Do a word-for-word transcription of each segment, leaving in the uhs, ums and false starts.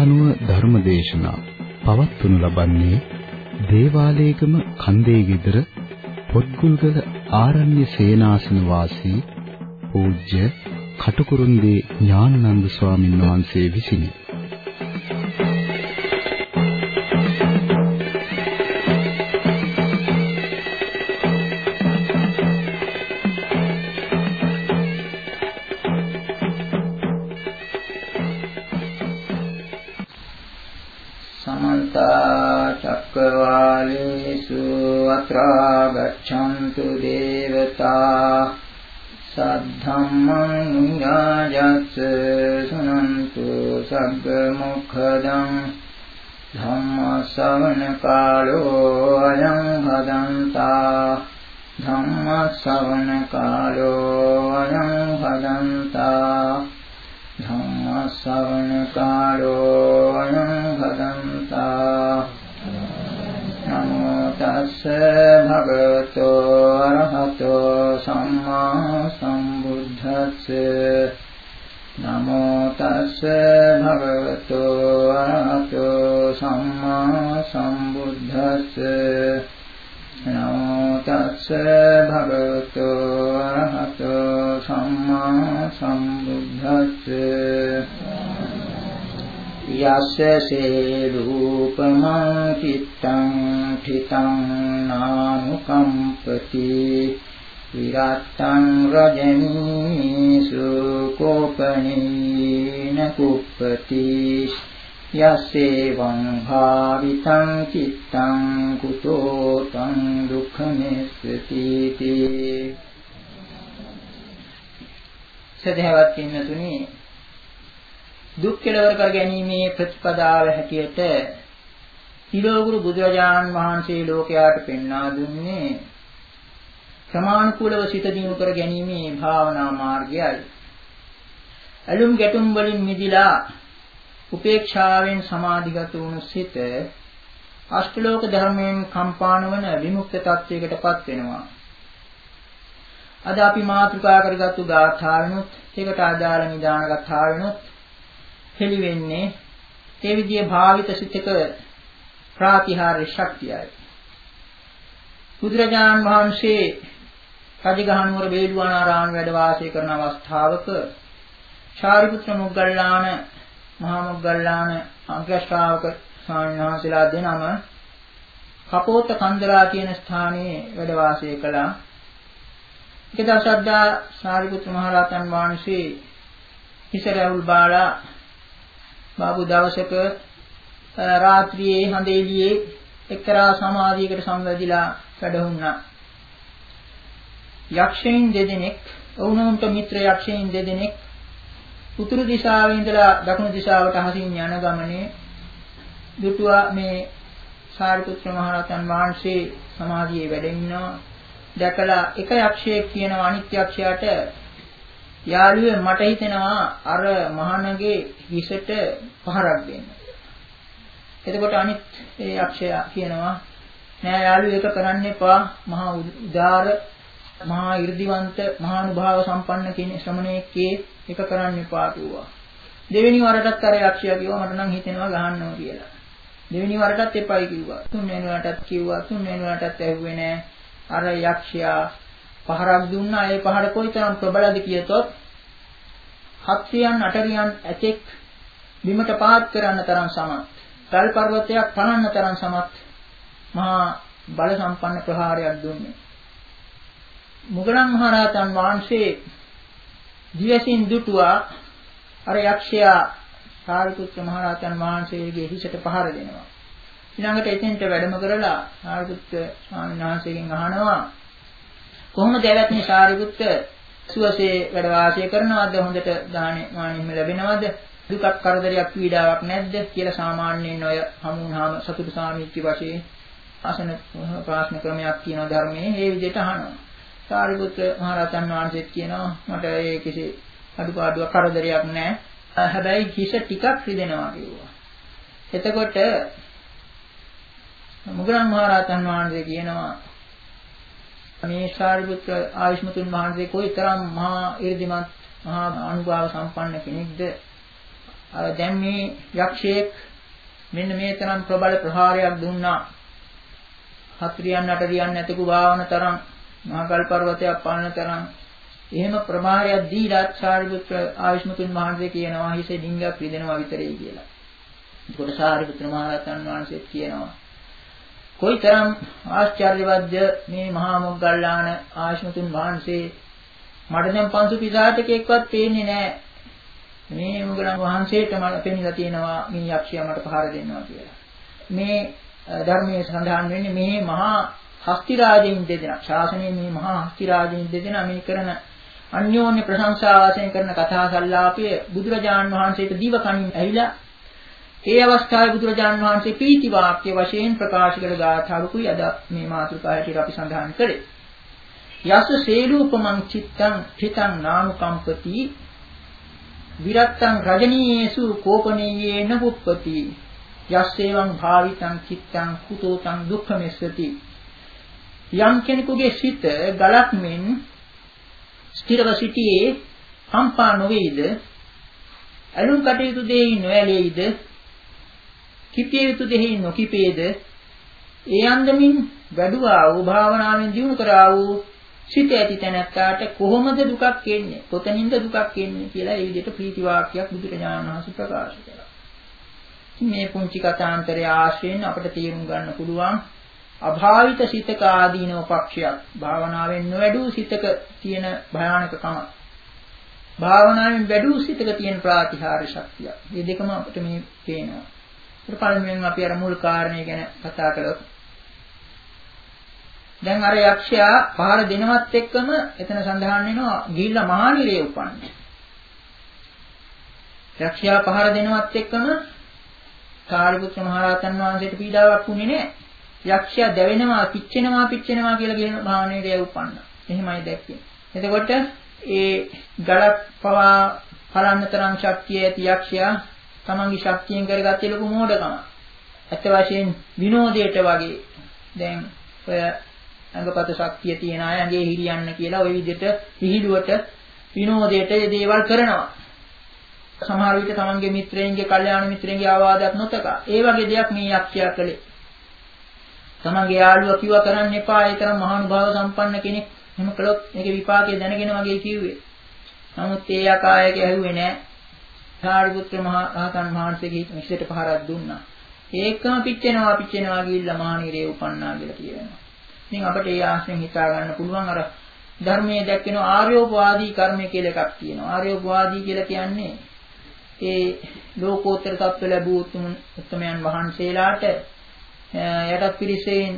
අනුව ධර්මදේශනා පවත්වනු ලබන්නේ දේවාලේගම කන්දේ ගෙදර පොත්ගුල්ගල ආරණ්‍ය සේනාසන වාසී පූජ්‍ය කටුකුරුන්දී ඥානানন্দ ස්වාමීන් වහන්සේ විසිනි. චක්කවාලේසු අත්‍රා ගච්ඡන්තු දේවතා සද්ධම්මං ඤායස්ස සුනන්තු සග්ග මොක්ඛදං ධම්ම ශ්‍රවණ කාලෝ අයං භදන්තා ධම්ම ශ්‍රවණ කාලෝ අයං භදන්තා ධම්ම ශ්‍රවණ කාලෝ අයං භදන්තා නමෝ තස්ස භගවතෝ අරහතෝ සම්මා සම්බුද්දස්ස නමෝ තස්ස භගවතෝ අරහතෝ සම්මා සම්බුද්දස්ස නමෝ තස්ස භගවතෝ අරහතෝ සම්මා සම්බුද්දස්ස යස්සේ රූපමං චිත්තං ඨිතං නානුකම්පති විරත්තං රජනීසු කෝපනීන කුප්පති යස්සේ වං භාවිතං චිත්තං කුතෝ තං දුක්ඛමෙස්සති සදහවත් කින්නතුනි දුක් කෙලවර කර ගැනීමේ ප්‍රතිපදාව හැටියට තිලෝගුරු බුදුරජාණන් වහන්සේ ලෝකයාට පෙන්වා දුන්නේ ක්‍රමානුකූලව සිත දිනු කර ගැනීමේ භාවනා මාර්ගයයි. අලුම් ගැටුම් වලින් මිදිලා උපේක්ෂාවෙන් සමාධිගත වුණු සිත අෂ්ටලෝක ධර්මයෙන් කම්පාන වන විමුක්ත තත්වයකටපත් වෙනවා. අද අපි මාතෘකා කරගත්තු ගාථාවෙනුත් ඒකට අදාළ නිදාන ගාථාවෙනුත් හෙළි වෙන්නේ ඒ විදිහේ භාවිත සිතක ප්‍රාතිහාර්ය ශක්තියයි. බුදුරජාණන් වහන්සේ රජගහනුවර වේළුවනාරාම වැඩ වාසය කරන අවස්ථාවක ශාරිපුත්‍ර මොග්ගල්ලාන මහා මොග්ගල්ලාන අග්‍ර ශ්‍රාවක ස්වාමීන් වහන්සේලා දෙනම කපෝත කන්දරා කියන ස්ථානයේ වැඩ වාසය කළා. එක දවසක්දා ශාරිපුත්‍ර මහ රහතන් වහන්සේ හිසරවුල් බාලා බාබු දවසක රාත්‍රියේ හඳ එළියේ එක්තරා සමාධියකට සම්වැදිලා වැඩහුණා. යක්ෂයන් දෙදෙනෙක් වුණුන්ට මිත්‍ර යක්ෂයන් දෙදෙනෙක් උතුරු දිශාවේ ඉඳලා දකුණු දිශාවට අහසින් යන ගමනේ දුටුවා මේ සාරිපුත්‍ර මහ රහතන් වහන්සේ සමාධියේ වැඩ ඉන්නවා. දැකලා එක යක්ෂයෙක් කියනවා අනිත් යක්ෂයාට යාළුවේ මට හිතෙනවා අර මහණගේ හිසට පහරක් දෙන්න. එතකොට අනිත් ඒ යක්ෂයා කියනවා නෑ යාළුවේ ඒක කරන්න එපා. මහා උදාර මහා 이르දිවන්ත මහානුභාව සම්පන්න කෙනෙක් ශ්‍රමණයෙක්ගේ ඒක කරන්න එපා කිව්වා. දෙවෙනි වරටත් අර යක්ෂයා කිව්වා මට නම් හිතෙනවා ගහන්නවා කියලා. දෙවෙනි වරටත් එපයි කිව්වා. තුන්වෙනි වරටත් කිව්වා. තුන්වෙනි වරටත් ඇහුවේ නෑ. අර යක්ෂයා පහරක් දුන්නා. ඒ පහර කොයිතරම් ප්‍රබලද කියතොත් හත්රියන් අටරියන් ඇතෙක් බිමට පාත් කරන්න තරම් සමත්. තල් පර්වතයක් පනන්න තරම් සමත් මහා බල සම්පන්න ප්‍රහාරයක් දුන්නේ. මුගලන් මහරහතන් වහන්සේ දිවසින් දුටුවා අර යක්ෂයා සාරිපුත්‍ර මහරහතන් වහන්සේගේ හිසට පහර දෙනවා. ඊළඟට එතෙන්ට වැඩම කරලා සාරිපුත්‍ර ස්වාමීන් වහන්සේගෙන් අහනවා කොහොමද එවත්නි සාරිපුත්‍ර සුවසේ වැඩ වාසය කරනවද හොඳට දානෙ මානෙම ලැබෙනවද දුකක් කරදරයක් පීඩාවක් නැද්ද කියලා සාමාන්‍යයෙන් ඔය හමුුනහම සතුටු සාමිච්චි වශයෙන් අසන ප්‍රශ්න ක්‍රමයක් කියන ධර්මයේ මේ විදිහට අහනවා. සාරිපුත්‍ර මහ රහතන් වහන්සේත් කියනවා මට ඒ කිසි අඩුපාඩුවක් කරදරයක් නැහැ. හැබැයි හිස ටිකක් රිදෙනවා කිව්වා. එතකොට මුගලන් මහ රහතන් වහන්සේ කියනවා මේ සාරිපුත්‍ර ආයුෂ්මතුන් වහන්සේ කොයිතරම් මහා 이르දිමත් මහා අනුභව සම්පන්න කෙනෙක්ද දැන් මේ යක්ෂයෙක් මෙන්න මේ තරම් ප්‍රබල ප්‍රහාරයක් දුන්නා. හත්රියන් අටරියන් නැතකු වාවන තරම් මහගල් පර්වතයක් පාලන තරම් එහෙම ප්‍රමාණයක් දීලා සාරිපුත්‍ර ආවිෂ්මතුන් වහන්සේ කියනවා හිසේ ඩිංගක් රිදෙනවා විතරයි කියලා. ඒකට සාරිපුත්‍ර මහ රහතන් වහන්සේත් කියනවා කොයිතරම් ආශ්චර්යවත්ද මේ මහා මොග්ගල්ලාන ආවිෂ්මතුන් වහන්සේ මට දැන් පංසු පිසාචකෙක්වත් පේන්නේ නැහැ. මේ මොග්ගලන් වහන්සේට මට පෙනිලා තියෙනවා මේ යක්ෂයා මට පහර දෙන්නවා කියලා. මේ ධර්මයේ සඳහන් වෙන්නේ මේ මහා හස්ති රාජයින් දෙදෙනා ශාසනයේ මේ මහා හස්ති රාජයින් දෙදෙනා මේ කරන අන්‍යෝන්‍ය ප්‍රශංසා වශයෙන් කරන කතා සංලාපය බුදුරජාණන් වහන්සේට දිව කණින් ඇහිලා ඒ අවස්ථාවේ බුදුරජාණන් වහන්සේ පීති වාක්‍ය වශයෙන් ප්‍රකාශ කළ ගාථාවකුයි අද මේ මාතෘකාවට අපි සඳහන් කළේ. යස සේලූපමං චිත්තං හිතං නානුකම්පති විරත්තං රජනීයේසු කෝපනීයේන උප්පති යස්සේවං භාවිතං චිත්තං කුතෝතං දුක්ඛමෙස්සති. යම් කෙනෙකුගේ සිත ගලක් මෙන් ස්ථිරව සිටියේ කම්පා නොවේද, අලුම් කටයුතු දෙහි නොඇලෙයිද, කිපිය යුතු දෙහි නොකිපේද, ඒ අන්දමින් වැඩුවා වූ භාවනාවෙන් දිනු කරා වූ සිත ඇති තැනැත්තාට කොහොමද දුකක් එන්නේ, කොතනින්ද දුකක් එන්නේ කියලා ඒ විදිහට ප්‍රීති වාක්‍යයක් බුදුරජාණන් වහන්සේ ප්‍රකාශ කළා. මේ පුංචි කතාන්තරය ආශ්‍රයෙන් අපට තේරුම් ගන්න පුළුවන් අභාවිත සිතක ආදීනව පක්ෂයක්, භාවනාවෙන් නොවැඩූ සිතක තියෙන භයානකකම, භාවනාවෙන් වැඩූ සිතක තියෙන ප්‍රාතිහාර්ය ශක්තිය. මේ දෙකම අපිට මේ පේනවා. ඊට පළමුවෙන් අපි අර මුල් කාරණේ ගැන කතා කළොත් දැන් අර යක්ෂයා පහර දෙනවත් එක්කම එතන සඳහන් වෙනවා ගිහිල්ලා මහානිරේ උපන්නේ. යක්ෂයා පහර දෙනවත් එක්කම සාරිපුත්‍ර මහ රහතන් වහන්සේට පීඩාවක් වුණේ නැහැ. යක්ෂයා දැවෙනවා, පිච්චෙනවා, පිච්චෙනවා කියලා කියන මහානිරේ උපන්නා. එහෙමයි දැක්කේ. එතකොට ඒ ගලක් පවා පලන්න තරම් ශක්තිය ඇති යක්ෂයා තමන්ගේ ශක්තියෙන් කරගත්තේ ලොකු මෝඩකම. ඇත්ත වශයෙන් විනෝදයට වගේ දැන් ඔය අංගපත ශක්තිය තියන අය ඇඟේ හිරියන්න කියලා ওই විදිහට විහිළුවට විනෝදයට දේවල් කරනවා. සමහර විට තමන්ගේ මිත්‍රයන්ගේ, කල්යාණ මිත්‍රයන්ගේ ආවාදයක් නොතකා. ඒ වගේ දෙයක් මේ යක්ෂයා කළේ. තමන්ගේ යාළුවා කිව්වා කරන්න එපා, ඒ තරම් මහානුභාව සම්පන්න කෙනෙක්. එහෙම කළොත් මේකේ විපාකය දැනගෙන වගේ කිව්වේ. නමුත් ඒ යකායක ඇහුවේ නැහැ. සාරිපුත්‍ර මහ රහතන් වහන්සේගේ හිතට පහරක් දුන්නා. ඒකම පිච්චෙනවා පිච්චෙනවා ගිහිල්ලා මහානිරේ උපන්නා කියලා කියනවා. ඉතින් අපිට ඒ ආශ්‍රයෙන් හිතා ගන්න පුළුවන් අර ධර්මයේ දැක්වෙන ආර්යෝපවාදී කර්මය කියලා එකක් තියෙනවා. ආර්යෝපවාදී කියලා කියන්නේ ඒ ලෝකෝත්තර තත්ත්ව ලැබූ උත්තමයන් වහන්සේලාට යටත් පිරිසෙන්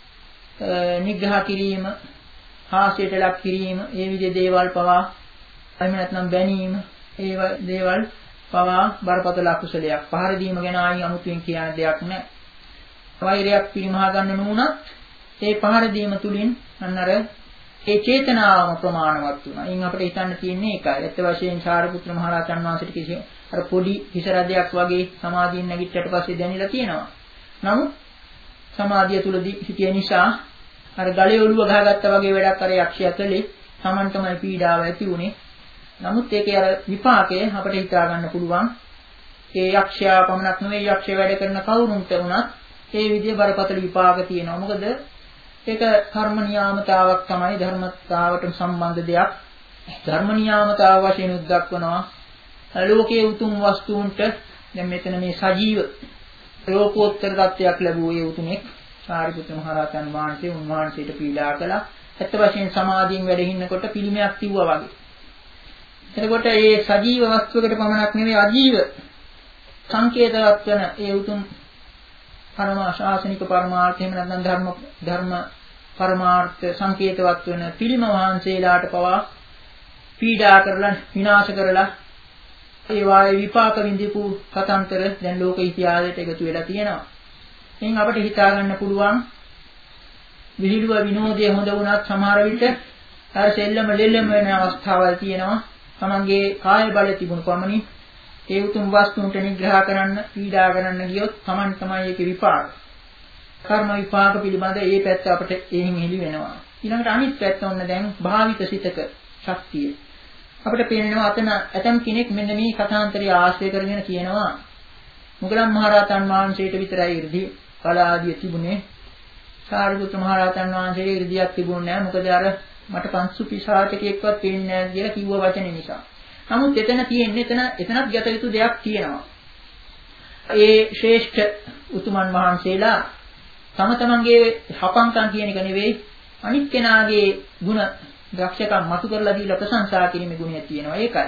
නිග්‍රහ කිරීම, හාස්‍යයට ලක් කිරීම, ඒ විදිහේ දේවල් පවා එහෙම නැත්නම් බැනීම, ඒ දේවල් පවා බරපතල අකුසලයක්. පහර දීම ගැන ආයි අමුතුවෙන් කියන දෙයක් නැහැ. වෛරයක් පිරිමහා ගන්න නුනත් ඒ පහර දීම තුලින් අන්න අර ඒ චේතනාවම ප්‍රමාණවත් වුණා. ඉන් අපිට හිතන්න තියෙන්නේ ඒකයි. ඇත්ත වශයෙන් සාරිපුත්‍ර මහ රහතන් වහන්සේට කිසි අර පොඩි හිසරදයක් වගේ සමාධියෙන් නැගිට්ටට පස්සේ දැනෙලා තියෙනවා. නමුත් සමාධිය තුලදී සිටිය නිසා අර ගලේ ඔළුව ගහගත්තා වගේ වැඩක් අර යක්ෂයා කළේ. Tamanටමයි පීඩාව ඇති උනේ. නමුත් ඒකේ අර විපාකය අපිට හිතා ගන්න පුළුවන්. ඒ යක්ෂයා පමණක් නෙවෙයි යක්ෂය වැඩ කරන කවුරුන්ට වුණත් ඒ විදිහේ බරපතල විපාක තියෙනවා. මොකද ඒක කර්ම නියාමතාවක් තමයි, ධර්මතාවට සම්බන්ධ දෙයක්. ධර්ම නියාමතාව වශයෙන් උද්දක්වනවා ලෝකයේ උතුම් වස්තුන්ට. දැන් මෙතන මේ සජීව ලෝකෝත්තර තත්ත්වයක් ලැබුවේ උතුමෙක් සාරිපුත්‍ර මහ රහතන් වහන්සේ උන්වහන්සේට පීඩා කළා. ඇත්ත වශයෙන් සමාධියෙන් වැඩ හින්නකොට පිළිමයක් තිබ්වා වගේ. එතකොට මේ සජීව වස්තුවකට පමණක් නෙවෙයි අජීව සංකේතවත් වෙන ඒ උතුම් පරම ශාසනික පරමාර්ථ එහෙම නැත්නම් ධර්ම ධර්ම පරමාර්ථ සංකේතවත් වෙන පිළිම වහන්සේලාට පවා පීඩා කරලා විනාශ කරලා ඒ වායේ විපාක විඳපු කතන්තර දැන් ලෝක ඉතිහාසයට එකතු වෙලා තියෙනවා. එහෙනම් අපිට හිතා ගන්න පුළුවන් විහිළුව විනෝදයේ හොඳ වුණත් සමහර විට අර සෙල්ලම ලෙල්ලම වෙන අවස්ථාවල් තියෙනවා. තමන්ගේ කාය බලය තිබුණු පමණින් ඒ උතුම් වස්තුන්ට නිග්‍රහ කරන්න, පීඩා කරන්න ගියොත් තමන් තමයි ඒකේ විපාක. කර්ම විපාක පිළිබඳ ඒ පැත්ත අපිට එයින් හෙළි වෙනවා. ඊළඟට අනිත් පැත්ත ඔන්න දැන් භාවිත සිතක ශක්තිය. අපිට පේනවා අතන ඇතම් කෙනෙක් මෙන්න මේ කථාන්තරය ආශ්‍රය කරගෙන කියනවා මුගලන් මහරහතන් වහන්සේට විතරයි 이르දි කල ආදිය තිබුණේ. සාරිපුත්‍ර මහරහතන් වහන්සේට 이르දියක් තිබුණේ නැහැ. මොකද අර මට පංසු පිසාචකෙක්වත් පේන්නේ නැහැ කියලා කිව්ව වචනේ නිසා. නමුත් එතන තියෙන්නේ එතන එතනත් ගැත යුතු දෙයක් තියෙනවා. ඒ ශ්‍රේෂ්ඨ උතුමන් වහන්සේලා තම තමන්ගේ හපංකම් කියන එක නෙවෙයි අනිත් කෙනාගේ ಗುಣ දක්ෂකම් මතු කරලා දීලා ප්‍රශංසා කිරීමේ ගුණය තියෙනවා. ඒකයි.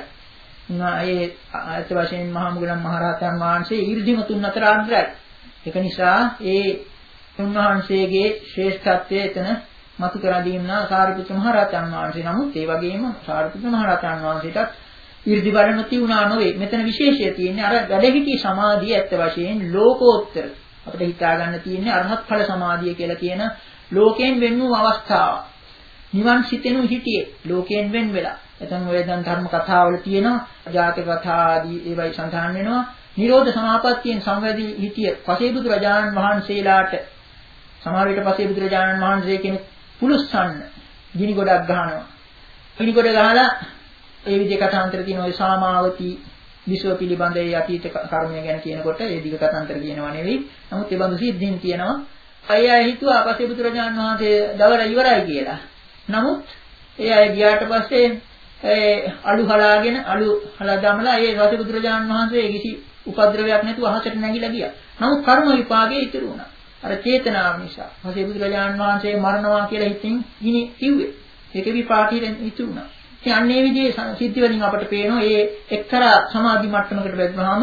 ඒ අත් වශයෙන් මහා මුගලන් මහරහතන් වහන්සේ ඊර්ධිමතුන් අතර අග්‍රයි. ඒක නිසා ඒ උන්වහන්සේගේ ශ්‍රේෂ්ඨත්වය එතන මතු කරලා දීනා සාරිපුත්‍ර මහරහතන් වහන්සේ. නමුත් ඒ වගේම සාරිපුත්‍ර මහරහතන් වහන්සේටත් ඊර්ධි බලන තියුණා නොවේ. මෙතන විශේෂය තියෙන්නේ අර වැඩහිටි සමාධිය ඇත්ත වශයෙන් ලෝකෝත්තර අපිට හිතා ගන්න තියෙන්නේ අරහත් ඵල සමාධිය කියලා කියන ලෝකයෙන් වෙන් වූ අවස්ථාව. නිවන් සිතෙනු හිටියේ ලෝකයෙන් වෙන් වෙලා. එතන ඔය දැන් ධර්ම කතාවල තියෙනවා ජාතක කතා ආදී ඒවයි සඳහන් වෙනවා. නිරෝධ සමාපත්තියෙන් සංවැදී හිටිය පසේබුදු රජාණන් වහන්සේලාට සමහර විට පසේබුදු රජාණන් වහන්සේ කෙනෙක් පුලුස්සන්න ගිනි ගොඩක් ගහනවා. ගිනි ගොඩ ගහලා ඒ විදිහ කතාන්තර තියෙන ඔය සාමාවතී විශ්ව පිළිබඳ ඒ අතීත කර්මය ගැන කියනකොට ඒ දිග කතාන්තර කියනවා නෙවෙයි. නමුත් ඒ බඳු සිද්ධීන් තියෙනවා. අය අය හිතුවා පසේබුදු රජාණන් වහන්සේ දවල ඉවරයි කියලා. නමුත් ඒ අය ගියාට පස්සේ ඒ අලු හලාගෙන අලු හලා දමලා ඒ රස බුදුරජාණන් වහන්සේ කිසි උපද්‍රවයක් නැතුව අහසට නැගිලා ගියා. නමුත් කර්ම විපාකයේ ඉතුරු වුණා. අර චේතනාව නිසා. රස බුදුරජාණන් වහන්සේ මරණවා කියලා හිතින් ගිනි කිව්වේ. ඒක විපාකයෙන් ඉතුරු වුණා. ඉතින් අන්නේ විදිහේ සිද්ධි වලින් අපට පේනවා මේ එක්තරා සමාධි මට්ටමකට වැටුනහම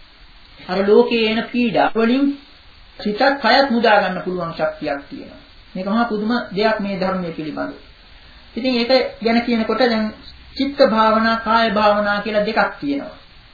අර ලෝකයේ එන පීඩා වලින් සිතත් කයත් මුදා ගන්න පුළුවන් ශක්තියක් තියෙනවා. මේක මහා පුදුම දෙයක් මේ ධර්මයේ පිළිබඳව. ඉතින් ඒක ගැන කියනකොට දැන් චිත්ත භාවනා, කාය භාවනා කියලා දෙකක් තියෙනවා.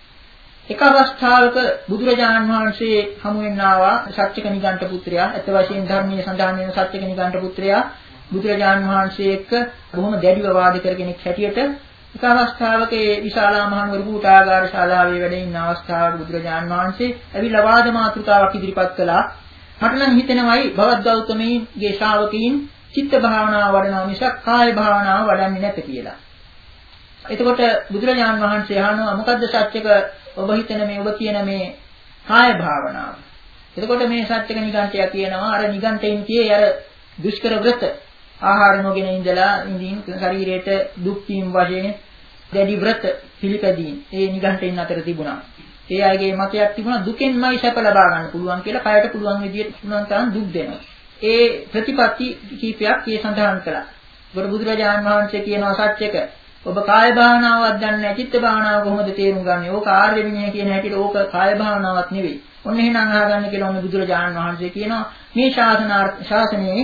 එක අවස්ථාවක බුදුරජාණන් වහන්සේ හමු වෙන්න ආවා සත්‍යක නිගණ්ඨ පුත්‍රයා. අත වශයෙන් ධර්මයේ සඳහන් වෙන සත්‍යක නිගණ්ඨ පුත්‍රයා බුදුරජාණන් වහන්සේ එක්ක බොහොම දැඩිව වාද කරගෙන හැටියට එක අවස්ථාවක ඒ විශාලා මහනුවර කූටාගාර ශාලාවේ වැඩ ඉන්න අවස්ථාවක බුදුරජාණන් වහන්සේ ඇවිල්ලා වාද මාතෘකාවක් ඉදිරිපත් කළා. මට නම් හිතෙනවයි භවත් ගෞතමීන්ගේ ශ්‍රාවකීන් චිත්ත භාවනාව වඩනවා මිසක් කාය භාවනාව වඩන්නේ නැත කියලා. එතකොට බුදුරජාණන් වහන්සේ අහනවා මොකද්ද සත්‍යක ඔබ හිතන මේ ඔබ කියන මේ කාය භාවනාව. එතකොට මේ සත්‍යක නිගණ්ඨය කියනවා අර නිගණ්ඨයින් කියේ අර දුෂ්කර වෘත ආහාර නොගෙන ඉඳලා ඉඳින් ශරීරයට දුක් වීම වශයෙන් දැඩි වෘත පිළිපැදීන් ඒ නිගණ්ඨයින් අතර තිබුණා. ඒ අයගේ මතයක් තිබුණා දුකෙන්මයි සැප ලබා ගන්න පුළුවන් කියලා කයට පුළුවන් විදියට පුළුවන් තරම් දුක් දෙනවා. ඒ ප්‍රතිපත්ති කීපයක් ඒ සඳහන් කළා. ඒකට බුදුරජාණන් වහන්සේ කියනවා සත්‍යක ඔබ කාය භාවනාවක් දන්නේ නැහැ චිත්ත භාවනාව කොහොමද තේරුම් ගන්නේ? ඕක ආර්ය විනය කියන හැටියට ඕක කාය භාවනාවක් නෙවෙයි. ඔන්න එහෙනම් අහගන්න කියලා ඔන්න බුදුරජාණන් වහන්සේ කියනවා මේ ශාසනාර්ථ ශාසනයේ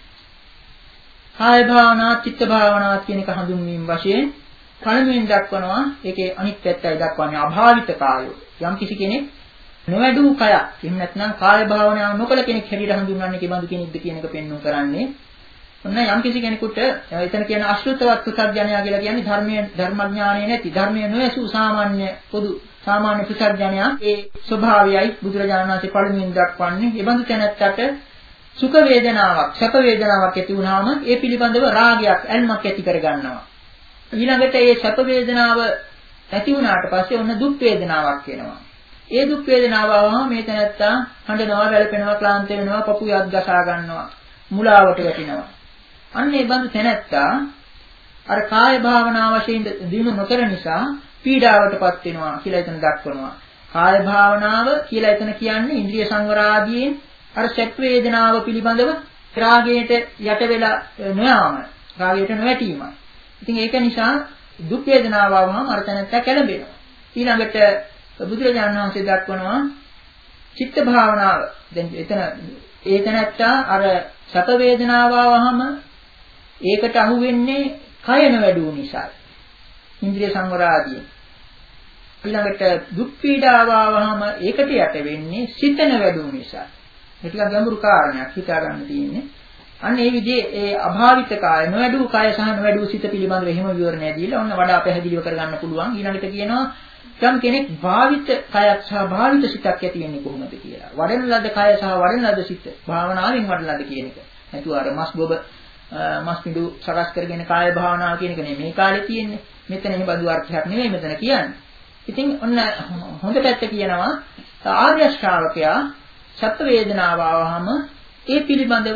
කාය භාවනා චිත්ත භාවනා කියන එක හඳුන්වීම වශයෙන් පළමුවෙන් දක්වනවා ඒකේ අනිත් පැත්තයි දක්වන්නේ අභාවිත කායෝ. යම් කිසි කෙනෙක් නොවැඩූ කය එහෙම නැත්නම් කාය භාවනාව නොකළ කෙනෙක් හැටියට හඳුන්වන්නේ කෙබඳු කෙනෙක්ද කියන එක පෙන්වුම් කරන්නේ. ඔන්න යම් කිසි කෙනෙකුට එතන කියන අශෘතවත් පුතග්ජනයා කියලා කියන්නේ ධර්මයේ ධර්මඥානය නැති ධර්මයේ නොයසු සාමාන්‍ය පොදු සාමාන්‍ය පුතග්ජනයා ඒ ස්වභාවයයි බුදුරජාණන් වහන්සේ පළමුවෙන් දක්වන්නේ. ඒ බඳු තැනැත්තට සුඛ වේදනාවක් සැප වේදනාවක් ඇති වුනහම ඒ පිළිබඳව රාගයක් ඇල්මක් ඇති කර ගන්නවා. ඊළඟට ඒ සැප වේදනාව ඇති වුණාට පස්සේ ඔන්න දුක් වේදනාවක් එනවා. ඒ දුක් වේදනාව ආවම මේ තැනැත්තා හඬනවා, වැළපෙනවා, ක්ලාන්ත වෙනවා, පපු යත් ගසා ගන්නවා, මුලාවට වැටෙනවා. අන්න ඒ බඳු තැනැත්තා අර කාය භාවනා වශයෙන් දිනු නොකර නිසා පීඩාවටපත් වෙනවා කියලා එතන දක්වනවා. කාය භාවනාව කියලා එතන කියන්නේ ඉන්ද්‍රිය සංවර ආදීන් අර සැප වේදනාව පිළිබඳව රාගයට යට වෙලා නොයාම, රාගයට නොවැටීම. ඉතින් ඒක නිසා දුක් වේදනාව ආවම අර තැනැත්තා කැළඹෙනවා. ඊළඟට බුදුරජාණන් වහන්සේ දක්වනවා චිත්ත භාවනාව. දැන් එතන ඒ තැනැත්තා අර සැප වේදනාව ආවම ඒකට අහු වෙන්නේ කය නොවැඩුව නිසා. ඉන්ද්‍රිය සංවර ආදී. ඊළඟට දුක් පීඩාව ආවම ඒකට යට වෙන්නේ සිත නොවැඩුව නිසා. ඒක ටිකක් ගැඹුරු කාරණයක් හිතා ගන්න තියෙන්නේ. අන්න ඒ විදිහේ ඒ අභාවිත කාය නොවැඩුව කාය සහ නොවැඩුව සිත පිළිබඳව එහෙම විවරණය දීලා ඔන්න වඩා පැහැදිලිව කරගන්න පුළුවන්. ඊළඟට කියනවා යම් කෙනෙක් භාවිත කයක් සහ භාවිත සිතක් ඇති වෙන්නේ කොහොමද කියලා. වඩන ලද කය සහ වඩන ලද සිත භාවනාවෙන් වඩන ලද කියන එක. නැතුව අර මස් බොබ මස්පිඩු සකස් කරගෙන කාය භාවනාව කියන එක නෙමෙයි මේ කාලේ තියෙන්නේ. මෙතන එහෙම බඳු අර්ථයක් නෙමෙයි මෙතන කියන්නේ. ඉතින් ඔන්න හොඳ පැත්ත කියනවා ආර්ය ශ්‍රාවකයා සත්‍ය වේදනාව ආවහම ඒ පිළිබඳව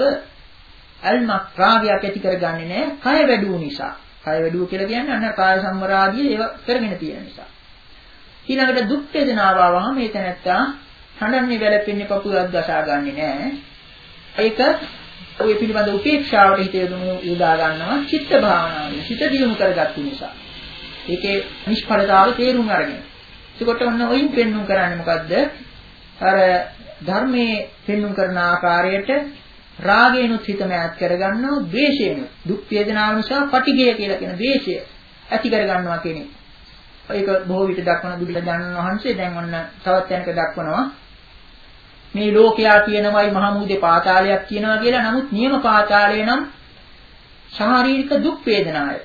අල්මක් රාගයක් ඇති කරගන්නේ නැහැ. කය වැඩුව නිසා. කය වැඩුව කියලා කියන්නේ අන්න කාය සම්මරාදී ඒව කරගෙන තියෙන නිසා. ඊළඟට දුක් වේදනාව ආවහම ඒ තැනත්තා හඬන්නේ වැළපෙන්නේ පපුවක් ගසා ගන්නෙ නැහැ. ඒක ඔය පිළිබඳ උපේක්ෂාවට හිත යොදා ගන්නවා චිත්ත භාවනාවෙන්. හිත දියුණු කරගත්තු නිසා. ඒකේ නිෂ්ඵලතාවය තේරුම් අරගෙන. ඒකට ඔන්න ඔයින් පෙන්눔 කරන්නේ මොකද්ද? අර ධර්මයේ පෙන්눔 කරන ආකාරයට රාගේනුත් හිත මෑත් කරගන්නවා, ද්වේෂේනුත් දුක් වේදනාව නිසා පටිඝය කියලා කියන ද්වේෂය ඇති කරගන්නවා කියන්නේ. ඒක බොහෝ විට දක්වන බුදුරජාණන් වහන්සේ දැන් ඔන්න තවත් යනක දක්වනවා මේ ලෝකයා කියනවායි මහමුදේ පාතාලයක් කියනවා කියලා. නමුත් නියම පාතාලය නම් ශාරීරික දුක් වේදනාය.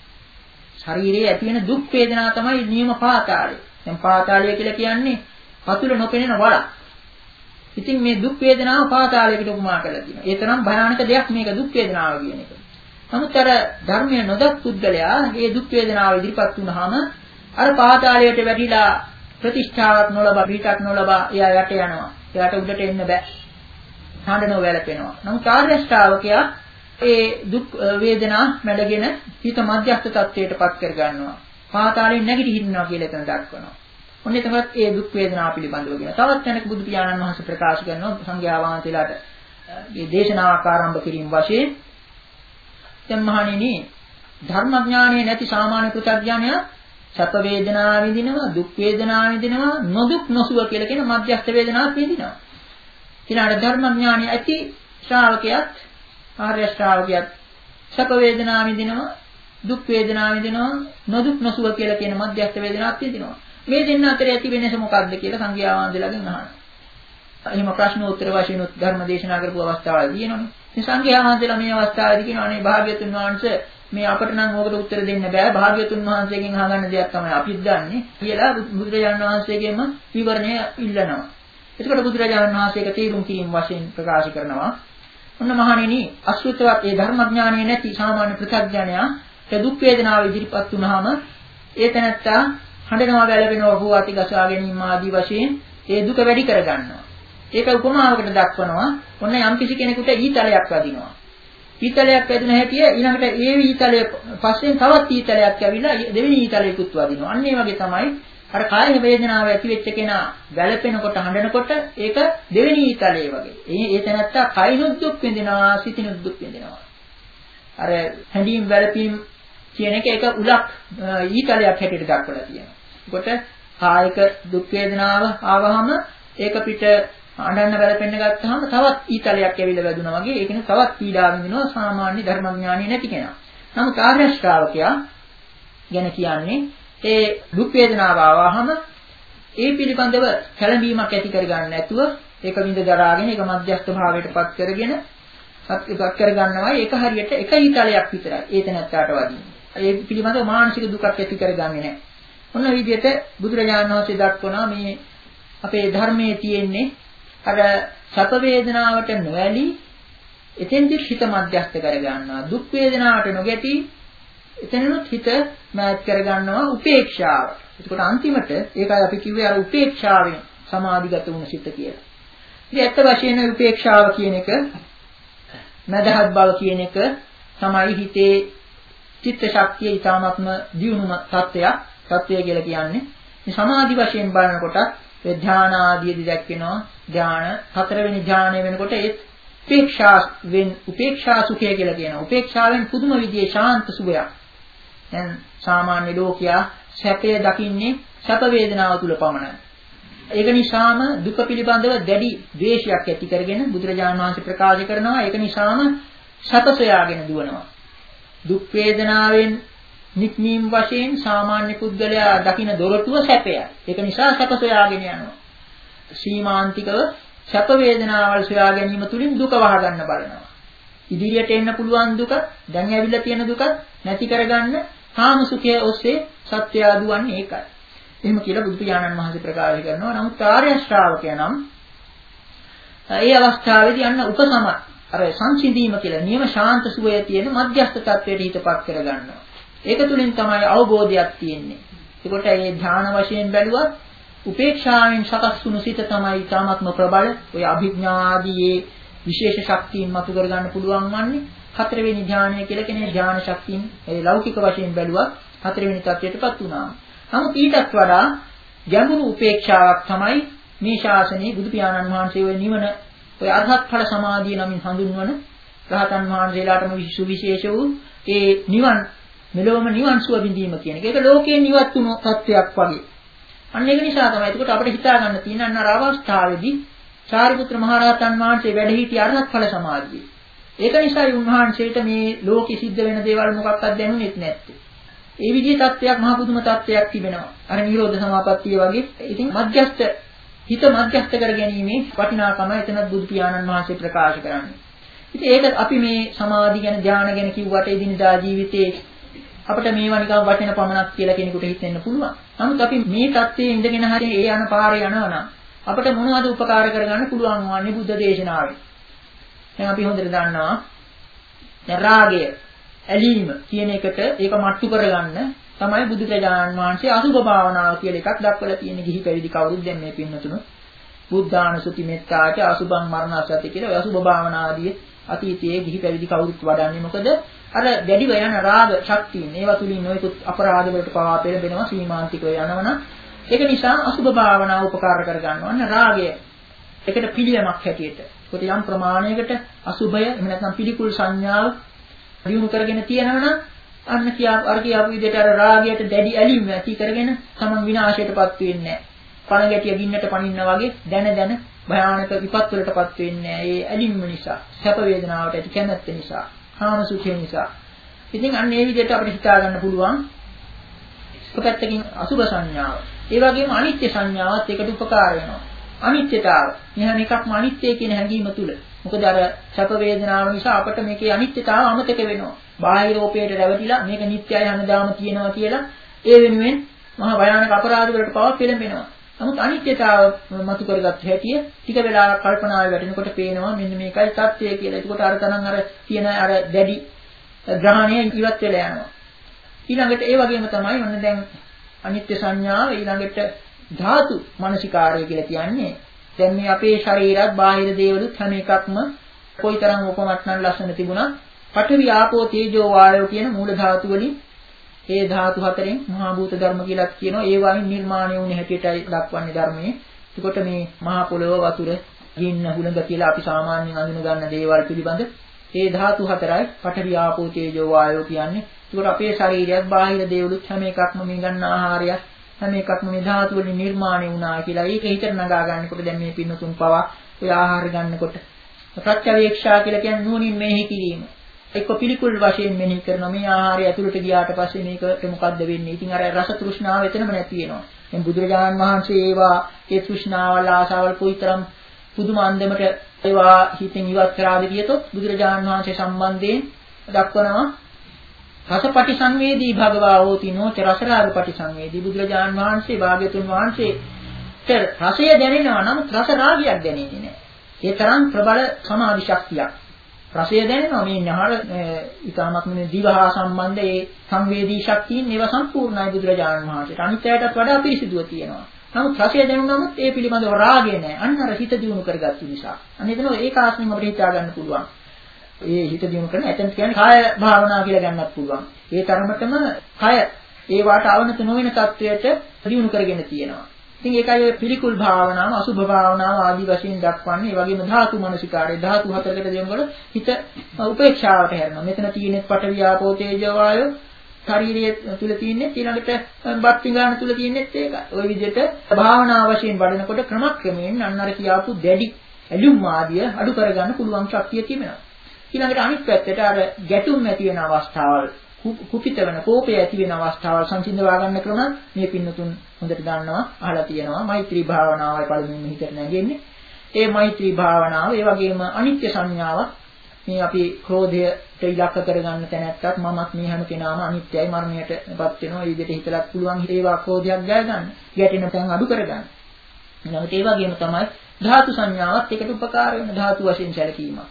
ශරීරයේ ඇති වෙන දුක් වේදනා තමයි නියම පාතාලය. දැන් පාතාලය කියලා කියන්නේ පතුල නොපෙනෙන වලක්. ඉතින් මේ දුක් වේදනාව පාතාලයකට උපමා කරලා තියෙනවා. ඒ තරම් භයානක දෙයක් මේක දුක් වේදනාව කියන එක. නමුත් අර ධර්මයේ නොදක් පුද්ගලයා මේ දුක් වේදනාව ඉදිරිපත් වුනහම අර පාතාලයට වැටිලා ප්‍රතිෂ්ඨාවක් නොලබා පිටක් නොලබා එයා යට යනවා. එයාට උඩට එන්න බෑ. හඬනෝ වැළපෙනවා. නමුත් ආර්ය ශ්‍රාවකයා ඒ දුක් වේදනා මැඩගෙන හිත මධ්‍යස්ථ තත්ත්වයටපත් කර ගන්නවා. පාතාලයෙන් නැගිටිනවා කියලා එතන දක්වනවා. ඔන්න එතකොට ඒ දුක් වේදනා පිළිබඳව කියන. තවත් කෙනෙක් බුදු පියාණන් වහන්සේ ප්‍රකාශ කරනවා සංඝයා වහන්සේලාට මේ දේශනාවක් ආරම්භ කිරීම වශයෙන් දැන් මහණෙනි ධර්මඥානයේ නැති සාමාන්‍ය පුතග්ජනයා සැප වේදනා විඳිනවා, දුක් වේදනා විඳිනවා, නොදුක් නොසුව කියලා කියන මධ්‍යස්ථ වේදනාවක් විඳිනවා. ඊළඟට ධර්මඥානය ඇති ශ්‍රාවකයාත් ආර්ය ශ්‍රාවකයාත් සැප වේදනා විඳිනවා, දුක් වේදනා විඳිනවා, නොදුක් නොසුව කියලා කියන මධ්‍යස්ථ වේදනාවක් විඳිනවා. මේ දෙන්න අතර ඇති වෙනස මොකක්ද කියලා සංඝයා වහන්සේලාගෙන් අහනවා. එහෙම ප්‍රශ්න උත්තර වශයෙන් ධර්ම දේශනා කරපු අවස්ථාවල් තියෙනවනේ. මේ සංඝයා වහන්සේලා මේ අවස්ථාවේදී කියනවා අනේ භාග්‍යතුන් වහන්සේ මේ අපට නම් ඕකට උත්තර දෙන්න බෑ. භාග්‍යතුන් වහන්සේගෙන් අහගන්න දෙයක් තමයි අපිත් දන්නේ කියලා බුදුරජාණන් වහන්සේගෙම විවරණය ඉල්ලනවා. එතකොට බුදුරජාණන් වහන්සේක තීරුම් කිරීම වශයෙන් ප්‍රකාශ කරනවා. ඔන්න මහණෙනි අසුතවත් ඒ ධර්මඥානය නැති සාමාන්‍ය ප්‍රත්‍යඥයා ඒ දුක් වේදනාව ඉදිරිපත් වුනහම ඒ තැනත්තා හඬනවා වැළපෙනවා වූ අති ගසා ගැනීම ආදී වශයෙන් ඒ දුක වැඩි කර ගන්නවා. ඒක උපමාවකට දක්වනවා. ඔන්න යම්කිසි කෙනෙකුට ඊතලයක් වදිනවා. ඊතලයක් වැදුන හැටිය ඊළඟට ඒ ඊතලයේ පස්සෙන් තවත් ඊතලයක් ඇවිල්ලා දෙවෙනි ඊතලයකුත් වදිනවා. අන්න ඒ වගේ තමයි අර කාය වේදනාව ඇති වෙච්ච කෙනා වැළපෙනකොට හඬනකොට ඒක දෙවෙනි ඊතලයේ වගේ. ඒ ඒ තැනත්තා කයිනුත් දුක් විඳිනවා, සිතිනුත් දුක් විඳිනවා. අර හැඬීම් වැළපීම් කියන එක ඒක උලක් ඊතලයක් හැටියට දක්වලා තියෙනවා. ඒකට කායික දුක් වේදනාව ආවහම ඒක පිට අඬන්න වැළපෙන්න ගත්තාම තවත් ඊතලයක් ඇවිල්ලා වැදුනා වගේ ඒකනේ තවත් පීඩා විඳිනවා සාමාන්‍ය ධර්මඥානිය නැති කෙනා. නමුත් ආර්ය ශ්‍රාවකයා ගැන කියන්නේ ඒ දුක් වේදනාව ආවහම ඒ පිළිබඳව කැළඹීමක් ඇති කරගන්න නැතුව ඒක විඳ දරාගෙන ඒක මධ්‍යස්ථ භාවයටපත් කරගෙන පත් කරගන්නවා. ඒක හරියට එක ඊතලයක් විතරයි ඒ තැනත්තාට වදින්නේ. ඒ පිළිබඳව මානසික දුකක් ඇති කරගන්නේ නැහැ. ඔන්න විදිහට බුදුරජාණන් වහන්සේ දක්වනවා මේ අපේ ධර්මයේ තියෙන්නේ අර සැප වේදනාවට නොඇලී එතෙන්දි හිත මධ්‍යස්ථ කරගන්නවා. දුක් වේදනාවට නොගැටි එතනනොත් හිත මෑත් කරගන්නවා උපේක්ෂාව. එතකොට අන්තිමට ඒකයි අපි කිව්වේ අර උපේක්ෂාවෙන් සමාධිගත වුණ සිත කියලා. ඉතින් ඇත්ත වශයෙන්ම උපේක්ෂාව කියන එක මදහත් බව කියන එක තමයි හිතේ චිත්ත ශක්තිය ඊටාත්ම දියුණුම තත්ත්වයක්. තත්ත්වය කියලා කියන්නේ මේ සමාධි වශයෙන් බලනකොට ඒ ධාන ආදීදී දැක්වෙනවා. ධාන හතරවෙනි ධානය වෙනකොට ඒ උපේක්ෂා වෙන උපේක්ෂා සුඛය කියලා කියනවා. උපේක්ෂාවෙන් පුදුම විදිහේ ශාන්ත සුවයක්. දැන් සාමාන්‍ය ලෝකයා සැපය දකින්නේ සැප වේදනාව තුල පමණයි. ඒක නිසාම දුක පිළිබඳව දැඩි ද්වේෂයක් ඇති කරගෙන බුදුරජාණන් වහන්සේ ප්‍රකාශ කරනවා. ඒක නිසාම සැප සොයාගෙන දුවනවා. දුක් වේදනාවෙන් නික්මීම් වශයෙන් සාමාන්‍ය පුද්ගලයා දකින දොරටුව සැපයයි. ඒක නිසා සැප සොයාගෙන යනවා. සීමාන්තිකව සැප වේදනාවල් සොයා ගැනීම තුලින් දුක වහ ගන්න බලනවා. ඉදිරියට එන්න පුළුවන් දුක, දැන් ඇවිල්ලා තියෙන දුක නැති කරගන්න කාම සුඛය ඔස්සේ සත්‍යය දුවන්නේ ඒකයි. එහෙම කියලා බුදු පියාණන් වහන්සේ ප්‍රකාශ කරනවා. නමුත් ආර්ය ශ්‍රාවකයා නම් ඒ අවස්ථාවේදී අන්න උපසම අර සංසිඳීම කියලා නියම ශාන්ත සුවය තියෙන මධ්‍යස්ථ තත්වයට හිතපත් කරගන්නවා. ඒක තුලින් තමයි අවබෝධයක් තියෙන්නේ. ඒකට මේ ධ්‍යාන වශයෙන් බැලුවත් උපේක්ෂාවෙන් සකස් වුණු සිත තමයි ඊ타ත්ම ප්‍රබල. ඔය අභිඥා ආදී විශේෂ ශක්තියින් මතු කරගන්න පුළුවන් වන්නේ. හතරවෙනි ධ්‍යානය කියලා කියන්නේ ධ්‍යාන ශක්තියින් ඒ ලෞකික වශයෙන් බැලුවත් හතරවෙනි තත්වයටපත් වුණා. නමුත් ඊටත් වඩා ගැඹුරු උපේක්ෂාවක් තමයි මේ ශාසනයේ බුදු පියාණන් වහන්සේ ඔය නිවන ඔය අරහත් ඵල සමාධිය නමින් හඳුන්වන රහතන් වහන්සේලාටම විශේෂ වූ ඒ නිවන් මෙලොවම නිවන් සුව විඳීම කියන එක. ඒක ලෝකයේ නිවත් වුණු තත්වයක් වගේ. අන්න ඒක නිසා තමයි ඒකට අපිට හිතා ගන්න තියෙන අන්න අර අවස්ථාවේදී සාරිපුත්‍ර මහ රහතන් වහන්සේ වැඩ සිටි අරහත් ඵල සමාධිය. ඒක නිසායි උන්වහන්සේට මේ ලෝකෙ සිද්ධ වෙන දේවල් මොකක්වත් දැනුනේත් නැත්තේ. ඒ විදිහේ තත්වයක් මහ පුදුම තත්වයක් තිබෙනවා. අර නිරෝධ සමාපත්තිය වගේ. ඉතින් මධ්‍යස්ථ හිත මධ්‍යස්ථ කර ගැනීමේ වටිනාකම එතනත් බුදු පියාණන් වහන්සේ ප්‍රකාශ කරන්නේ. ඉතින් ඒක අපි මේ සමාධි ගැන ධානය ගැන කිව්වට එදිනදා ජීවිතේ අපිට මේවා නිකන් වටින පමණක් කියලා කෙනෙකුට හිතෙන්න පුළුවන්. නමුත් අපි මේ தත්ත්වයේ ඉඳගෙන හරි ඒ යන පාරේ යනවා නම් අපිට මොනවද උපකාර කරගන්න පුළුවන් වන්නේ බුද්ධ දේශනාවේ. දැන් අපි හොඳට දන්නවා දැන් රාගය ඇලීම කියන එකට ඒක මට්ටු කරගන්න තමයි බුදුරජාණන් වහන්සේ අසුභ භාවනාව කියලා එකක් දක්වලා තියෙන ගිහි පැවිදි කවුරුත් දැන් මේ පින්නතුණු බුද්ධානුසුති මෙත්තාච අසුභං මරණසති කියලා ඔය අසුභ භාවනාදී අතීතයේ ගිහි පැවිදි කවුරුත් වඩන්නේ මොකද අර දැඩිව යන රාග ශක්තියින් ඒවා තුලින් නොයෙකුත් අපරාධ වලට පවා පෙළඹෙනවා සීමාන්තිකව යනවනම් ඒක නිසා අසුභ භාවනාව උපකාර කර ගන්නවා නේ රාගය ඒකට පිළියමක් හැටියට කොට යම් ප්‍රමාණයකට අසුභය එහෙම නැත්නම් පිළිකුල් සංඥාව දිනු කරගෙන තියෙනවනම් අන්න කියා අර කියාපු විදිහට අර රාගයට දැඩි ඇලීම ඇති කරගෙන තමන් විනාශයටපත් වෙන්නේ නැහැ. පණ ගැටිය ගින්නට පනින්න වගේ දැන දැන භයානක විපත් වලටපත් වෙන්නේ නැහැ. ඒ ඇලීම නිසා, සැප වේදනාවට ඇති කැමැත්ත නිසා, කාම සුඛය නිසා. ඉතින් අන්න ඒ විදිහට අපිට හිතා ගන්න පුළුවන්. එකපැත්තකින් අසුභ සංඥාව. ඒ වගේම අනිත්‍ය සංඥාවත් ඒකට උපකාර වෙනවා. අනිත්‍යතාව. මෙහාම එකක්ම අනිත්‍ය කියන හැඟීම තුල. මොකද අර සැප වේදනාව නිසා අපිට මේකේ අනිත්‍යතාව අමතක වෙනවා. බාහිර රූපයට රැවටිලා මේක නිට්ටයයි හැමදාම තියෙනවා කියලා ඒ වෙනුවෙන් මහා භයානක අපරාධ වලට පව පෙළඹෙනවා. නමුත් අනිත්‍යතාව මතු කරගත්ත හැටි ටික වෙලාවක් කල්පනාවේ වැටෙනකොට පේනවා මෙන්න මේකයි தත්ත්වය කියලා. ඒකට අර තරම් අර තියෙන අර දැඩි ග්‍රහණය ඉවත් වෙලා යනවා. ඊළඟට ඒ වගේම තමයි ඔන්න දැන් අනිත්‍ය සංඥාව ඊළඟට ධාතු මනසිකාරය කියලා කියන්නේ. දැන් මේ අපේ ශරීරات බාහිර දේවලුත් හැම එකක්ම කොයිතරම් උපමට්ටම් ලස්සන තිබුණා පඨවි ආපෝ තේජෝ වායෝ කියන මූල ධාතු වලින් ඒ ධාතු හතරෙන් මහා භූත ධර්ම කියලා කියනවා. ඒ වයින් නිර්මාණය වුණ හැටියටයි දක්වන්නේ ධර්මයේ. ඒකට මේ මහා පොළොව වතුර ගින්න හුළඟ කියලා අපි සාමාන්‍යයෙන් අඳුන ගන්න දේවල් පිළිබඳ ඒ ධාතු හතරයි පඨවි ආපෝ තේජෝ වායෝ කියන්නේ. ඒකට අපේ ශරීරයත් බාහිර දේවලුත් හැම එකක්ම මේ ගන්න ආහාරයත් හැම එකක්ම මේ ධාතු වලින් නිර්මාණය වුණා කියලා. ඒක හිතට නගා ගන්නකොට දැන් මේ පින්නතුන් පවා ඔය ආහාර ගන්නකොට ප්‍රත්‍යවේක්ෂා කියලා කියන්නේ නුවණින් මෙහි කිරීම. එක්ක පිළිකුල් වශයෙන් මෙනෙහි කරනවා මේ ආහාරය ඇතුළට ගියාට පස්සේ මේකට මොකද්ද වෙන්නේ? ඉතින් අර රස තෘෂ්ණාව එතනම නැති වෙනවා. දැන් බුදුරජාණන් වහන්සේ ඒවා ඒ තෘෂ්ණාවල් ආසාවල් කොයිතරම් පුදුම අන්දමට ඒවා හිතෙන් ඉවත් කරාද කියතොත් බුදුරජාණන් වහන්සේ සම්බන්ධයෙන් දක්වනවා රසපටි සංවේදී භගවා හෝති නොච රසරාග පටි සංවේදී. බුදුරජාණන් වහන්සේ භාග්‍යතුන් වහන්සේ රසය දැනෙනවා නමුත් රස රාගයක් දැනෙන්නේ නැහැ. ඒ තරම් ප්‍රබල සමාධි ශක්තියක්. රසය දැනෙනවා මේ ඥාන ඊටමත් මේ දිවහා සම්බන්ධ ඒ සංවේදී ශක්තියින් ඒවා සම්පූර්ණයි බුදුරජාණන් වහන්සේට. අනිත්‍යයටත් වඩා පිරිසිදුව තියෙනවා. නමුත් රසය දැනුනොත් ඒ පිළිබඳව රාගය නැහැ. අන්න අර හිත දියුණු කරගත්තු නිසා. අන්න එතන ඒක ආස්මින් අපිට හිතා ගන්න පුළුවන්. ඒ හිත දියුණු කරන ඇතන් කියන්නේ කාය භාවනා කියලා ගන්නත් පුළුවන්. ඒ තරමටම කය ඒ වාට අවනත නොවන තත්වයට දියුණු කරගෙන තියෙනවා. ඉතින් ඒකයි ඔය පිළිකුල් භාවනාව, අසුභ භාවනාව ආදී වශයෙන් දක්වන්නේ. ඒ වගේම ධාතු මනසිකාරය, ධාතු හතරකට දෙනකොට හිත උපේක්ෂාවට හැරෙනවා. මෙතන තියෙන්නේ පඨවි ආපෝ තේජෝ වායෝ ශරීරයේ තුල තියෙන්නේ ඊළඟට බත් පිඟාන තුල තියෙන්නේත් ඒකයි. ওই විදිහට භාවනා වශයෙන් වඩනකොට ක්‍රමක්‍රමයෙන් අන්න අර කියාපු දැඩි ඇලුම් ආදිය අඩු කරගන්න පුළුවන් ශක්තිය තිබෙනවා. ඊළඟට අනිත් පැත්තට අර ගැටුම් ඇති වෙන අවස්ථාවල්, කුපිත වෙන කෝපය ඇති වෙන අවස්ථාවල් සංසිඳවා ගන්න ක්‍රම මේ පින්නතුන් හොඳට දන්නවා, අහලා තියෙනවා. මෛත්‍රී භාවනාවයි පළමුවෙන් හිතට නැගෙන්නේ. ඒ මෛත්‍රී භාවනාව, ඒ වගේම අනිත්‍ය සංඥාව මේ අපි ක්‍රෝධයට ඉලක්ක කරගන්න තැනැත්තත් මමත් මේ හැම කෙනාම අනිත්‍යයි මරණයටපත් වෙනවා. ඒ විදිහට හිතලත් පුළුවන් හිතේවා ක්‍රෝධයක් ජය ගන්න. ගැටෙන තැන් අඩු කරගන්න. ඊළඟට ඒ වගේම තමයි ධාතු සංඥාවත් එකට උපකාර වෙන ධාතු වශයෙන් සැලකීමක්.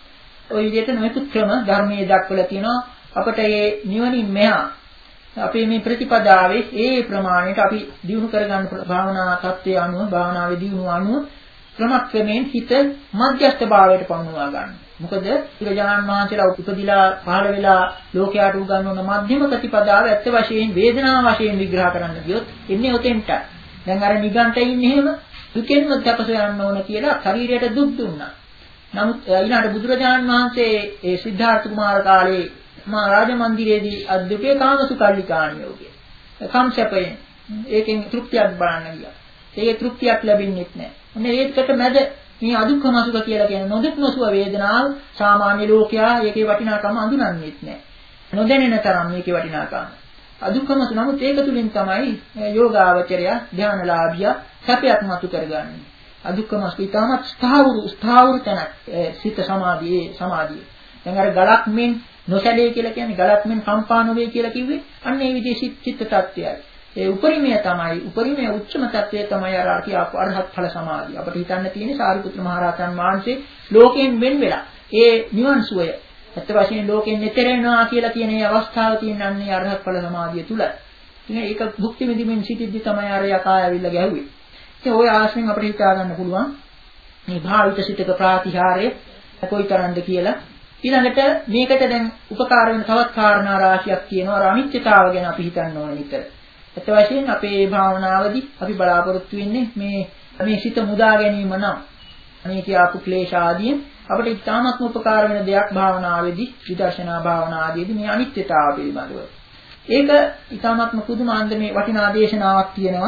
ওই විදිහට නොයෙකුත් ක්‍රම ධර්මයේ දක්වලා තියෙනවා. අපට මේ නිවනින් මෙහා අපේ මේ ප්‍රතිපදාවේ ඒ ප්‍රමාණයට අපි දියුණු කරගන්න භාවනා තත්ත්වයේ අනුව භාවනාවේ දියුණුව අනුව ක්‍රමක්‍රමයෙන් හිත මධ්‍යස්ථ භාවයට පමුණවා ගන්න. මොකද බුදුරජාණන් වහන්සේලා උපදිලා පහළ වෙලා ලෝකයට උගන්වන මධ්‍යම ප්‍රතිපදාව ඇත්ත වශයෙන් වේදනා වශයෙන් විග්‍රහ කරන්න ගියොත් එන්නේ ඔතෙන්ට. දැන් අර නිගණ්ඨයින් එහෙම දුකෙන්ම තපස යන්න ඕන කියලා ශරීරයට දුක් දුන්නා. නමුත් ඊළඟට බුදුරජාණන් වහන්සේ ඒ සිද්ධාර්ථ කුමාර කාලේ මා රාජමන්දිරයේදී අද්දුකේ කාමසුකල්ලිකාණියෝගේ කම්සපයෙන් ඒකෙන් තෘප්තියක් බලන්න ගියා. ඒ තෘප්තියක් ලැබෙන්නේ නැහැ. ඔන්න ඒකට මැද මේ අදුක්ඛම සුඛ කියලා කියන නොදුක් නොසුව වේදනාව සාමාන්‍ය ලෝකයා ඒකේ වටිනාකම අඳුනන්නේ නැහැ. නොදැනෙන තරම් මේකේ වටිනාකම. අදුක්ඛම සුඛ නමුත් ඒක තුලින් තමයි යෝගාවචරය ධානලාභිය සැපයක් මතු කරගන්නේ. අදුක්ඛම සුඛ ඊටමත් ස්ථාවුරු ස්ථාවුරු තැනක් සිත සමාධියේ සමාධිය. දැන් අර ගලක් මෙන් නොසැලේ කියලා කියන්නේ ගලක් මෙන් කම්පා නොවේ කියලා කිව්වේ අන්න ඒ විදිහේ චිත්ත tattයයි. ඒ උපරිමය තමයි උපරිමය උච්චම tattය තමයි අර කියපු අරහත් ඵල සමාධිය. අපිට හිතන්න තියෙන්නේ සාරිපුත්‍ර මහ රහතන් වහන්සේ ලෝකයෙන් වෙන් වෙලා ඒ නිවන් සුවය ඇත්ත වශයෙන් ලෝකයෙන් එතර වෙනවා කියලා කියන මේ අවස්ථාව තියෙනන්නේ අරහත් ඵල සමාධිය තුල. ඉතින් ඒක භුක්ති විඳින්මින් සිටිද්දි තමයි අර යකාය ඇවිල්ලා ගැහුවේ. ඉතින් ওই ආශ්‍රයෙන් අපිට හිතා ගන්න පුළුවන් මේ භාවිත සිතක ප්‍රාතිහාරය කොයිතරම්ද කියලා. ඊළඟට මේකට දැන් උපකාර වෙන තවත් කාරණා රාශියක් තියෙනවා. අර අනිත්‍යතාව ගැන අපි හිතන්න ඕන නිතර. ඒත් වශයෙන් අපේ භාවනාවේදී අපි බලාපොරොත්තු වෙන්නේ මේ මේ සිත මුදා ගැනීම නම් අනේ කියාපු ක්ලේශ ආදී අපිට ඉතාමත්ම උපකාර වෙන දෙයක් භාවනාවේදී විදර්ශනා භාවනාවේදී මේ අනිත්‍යතාව පිළිබඳව. ඒක ඉතාමත්ම පුදුම අන්දමේ වටිනා දේශනාවක් තියෙනවා.